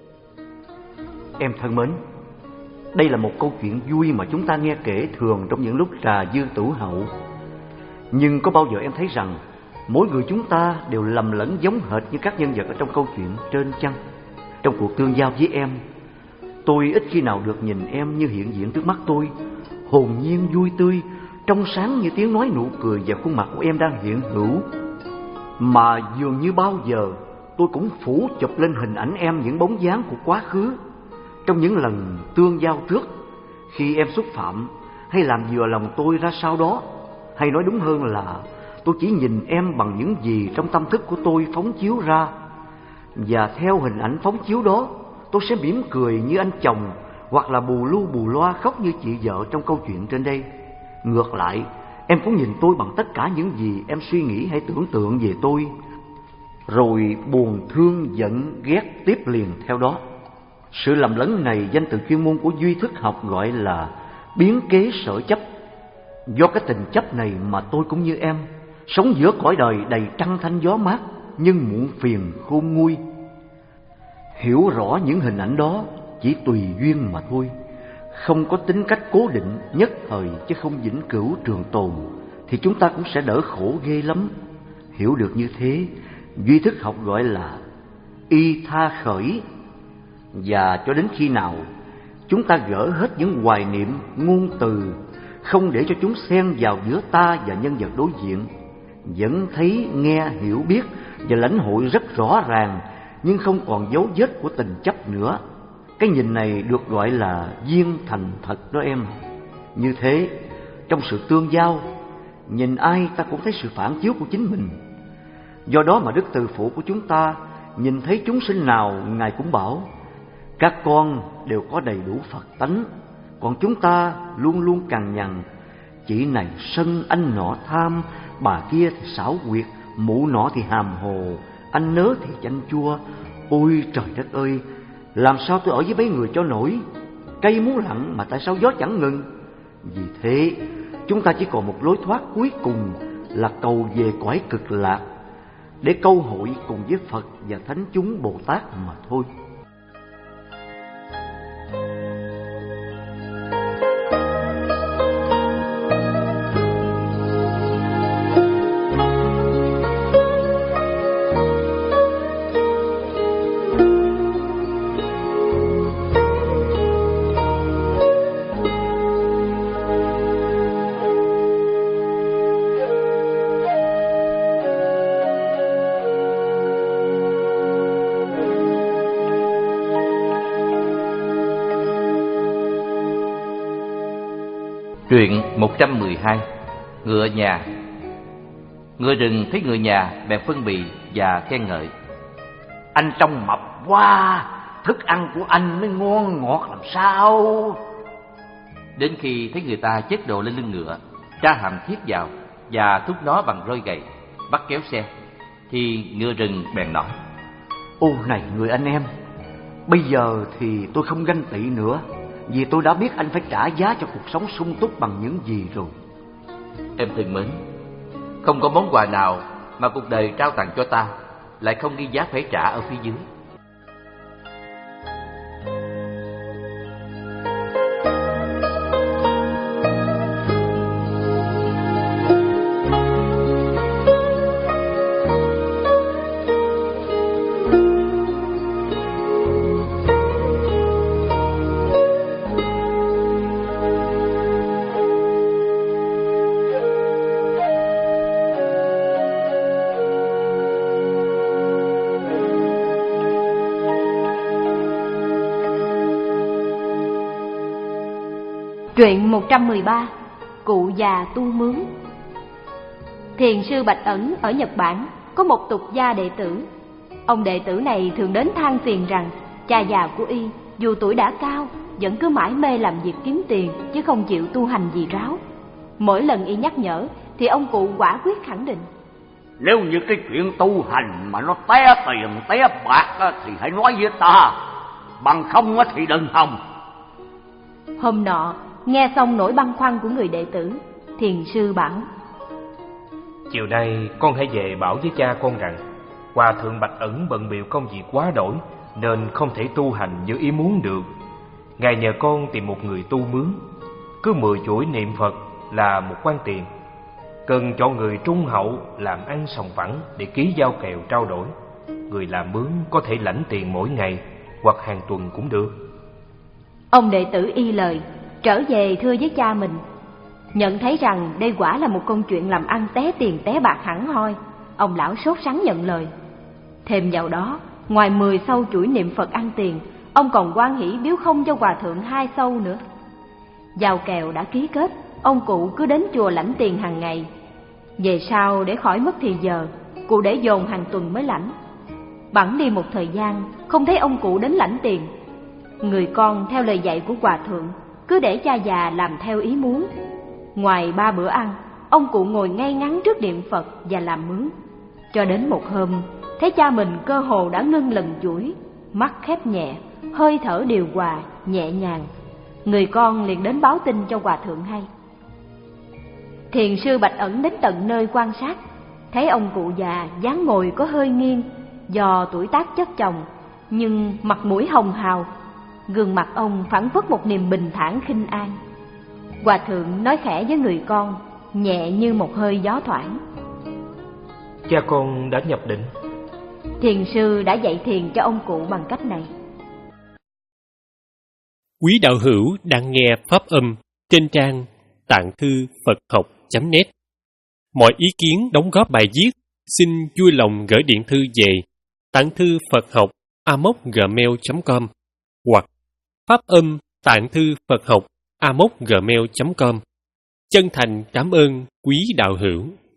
Em thân mến, đây là một câu chuyện vui mà chúng ta nghe kể thường trong những lúc trà dư tửu hậu. Nhưng có bao giờ em thấy rằng mỗi người chúng ta đều lầm lẫn giống hệt như các nhân vật ở trong câu chuyện trên chăng? Trong cuộc tương giao với em, tôi ít khi nào được nhìn em như hiện diện trước mắt tôi, hồn nhiên vui tươi, trong sáng như tiếng nói, nụ cười và khuôn mặt của em đang hiện hữu. Mà dường như bao giờ tôi cũng phủ chụp lên hình ảnh em những bóng dáng của quá khứ. Trong những lần tương giao trước, khi em xúc phạm hay làm vừa lòng tôi ra sau đó, hay nói đúng hơn là tôi chỉ nhìn em bằng những gì trong tâm thức của tôi phóng chiếu ra. Và theo hình ảnh phóng chiếu đó, tôi sẽ mỉm cười như anh chồng hoặc là bù lu bù loa khóc như chị vợ trong câu chuyện trên đây. Ngược lại, em cũng nhìn tôi bằng tất cả những gì em suy nghĩ hay tưởng tượng về tôi, rồi buồn thương giận ghét tiếp liền theo đó. Sự lầm lẫn này danh từ chuyên môn của duy thức học gọi là biến kế sở chấp. Do cái tình chấp này mà tôi cũng như em sống giữa cõi đời đầy trăng thanh gió mát, nhưng muộn phiền khôn nguôi. Hiểu rõ những hình ảnh đó chỉ tùy duyên mà thôi, không có tính cách cố định nhất thời chứ không vĩnh cửu trường tồn, thì chúng ta cũng sẽ đỡ khổ ghê lắm. Hiểu được như thế, duy thức học gọi là y tha khởi. Và cho đến khi nào chúng ta gỡ hết những hoài niệm ngôn từ, không để cho chúng xen vào giữa ta và nhân vật đối diện, vẫn thấy, nghe, hiểu biết và lãnh hội rất rõ ràng, nhưng không còn dấu vết của tình chấp nữa. Cái nhìn này được gọi là duyên thành thật đó em. Như thế, trong sự tương giao, nhìn ai ta cũng thấy sự phản chiếu của chính mình. Do đó mà Đức Từ Phụ của chúng ta nhìn thấy chúng sinh nào Ngài cũng bảo: các con đều có đầy đủ Phật tánh, còn chúng ta luôn luôn cằn nhằn. Chị này sân, anh nọ tham, bà kia thì xảo quyệt, mụ nọ thì hàm hồ, anh nớ thì chanh chua. Ôi trời đất ơi, làm sao tôi ở với mấy người cho nổi? Cây muốn lặng mà tại sao gió chẳng ngừng? Vì thế, chúng ta chỉ còn một lối thoát cuối cùng là cầu về cõi cực lạc, để câu hội cùng với Phật và thánh chúng Bồ Tát mà thôi. Truyện một trăm mười hai. Ngựa nhà. Ngựa rừng thấy ngựa nhà bèn phân bì và khen ngợi: anh trông mập quá, thức ăn của anh mới ngon ngọt làm sao. Đến khi thấy người ta chất đồ lên lưng ngựa, tra hàm thiết vào và thúc nó bằng roi gậy, bắt kéo xe, thì ngựa rừng bèn nói: ô này người anh em, bây giờ thì tôi không ganh tị nữa, vì tôi đã biết anh phải trả giá cho cuộc sống sung túc bằng những gì rồi. Em thân mến, không có món quà nào mà cuộc đời trao tặng cho ta lại không ghi giá phải trả ở phía dưới. Truyện một trăm mười ba. Cụ già tu mướn. Thiền sư Bạch Ẩn ở Nhật Bản có một tục gia đệ tử. Ông đệ tử này thường đến than phiền rằng cha già của y dù tuổi đã cao vẫn cứ mãi mê làm việc kiếm tiền chứ không chịu tu hành gì ráo. Mỗi lần y nhắc nhở thì ông cụ quả quyết khẳng định: nếu như cái chuyện tu hành mà nó té tiền té bạc thì hãy nói với ta, bằng không thì đừng hòng. Hôm nọ nghe xong nỗi băn khoăn của người đệ tử, thiền sư bảo: chiều nay con hãy về bảo với cha con rằng Hòa thượng Bạch Ẩn bận bịu công việc quá đổi nên không thể tu hành như ý muốn được. Ngài nhờ con tìm một người tu mướn, cứ mười chuỗi niệm Phật là một quan tiền. Cần chọn người trung hậu làm ăn sòng phẳng để ký giao kèo trao đổi. Người làm mướn có thể lãnh tiền mỗi ngày hoặc hàng tuần cũng được. Ông đệ tử y lời, trở về thưa với cha mình. Nhận thấy rằng đây quả là một công chuyện làm ăn té tiền té bạc hẳn hoi, ông lão sốt sắng nhận lời. Thêm vào đó, ngoài mười sâu chuỗi niệm Phật ăn tiền, ông còn hoan hỷ biếu không cho hòa thượng hai sâu nữa. Giao kèo đã ký kết, ông cụ cứ đến chùa lãnh tiền hàng ngày. Về sau để khỏi mất thì giờ, cụ để dồn hàng tuần mới lãnh. Bẵng đi một thời gian, không thấy ông cụ đến lãnh tiền. Người con theo lời dạy của hòa thượng, cứ để cha già làm theo ý muốn. Ngoài ba bữa ăn, ông cụ ngồi ngay ngắn trước điện Phật và làm mướn. Cho đến một hôm, thấy cha mình cơ hồ đã ngưng lần chuỗi, mắt khép nhẹ, hơi thở điều hòa, nhẹ nhàng. Người con liền đến báo tin cho hòa thượng hay. Thiền sư Bạch Ẩn đến tận nơi quan sát, thấy ông cụ già dáng ngồi có hơi nghiêng do tuổi tác chất chồng, nhưng mặt mũi hồng hào, gương mặt ông phảng phất một niềm bình thản khinh an. Hòa thượng nói khẽ với người con, nhẹ như một hơi gió thoảng: Cha con đã nhập định. Thiền sư đã dạy thiền cho ông cụ bằng cách này. Quý đạo hữu đang nghe pháp âm trên trang tạng thư Phật học chấm net. Mọi ý kiến đóng góp bài viết xin vui lòng gửi điện thư về tạng thư Phật học a m o gmail chấm com hoặc pháp âm tạng thư Phật học a m o gmail chấm com. Chân thành cảm ơn quý đạo hữu.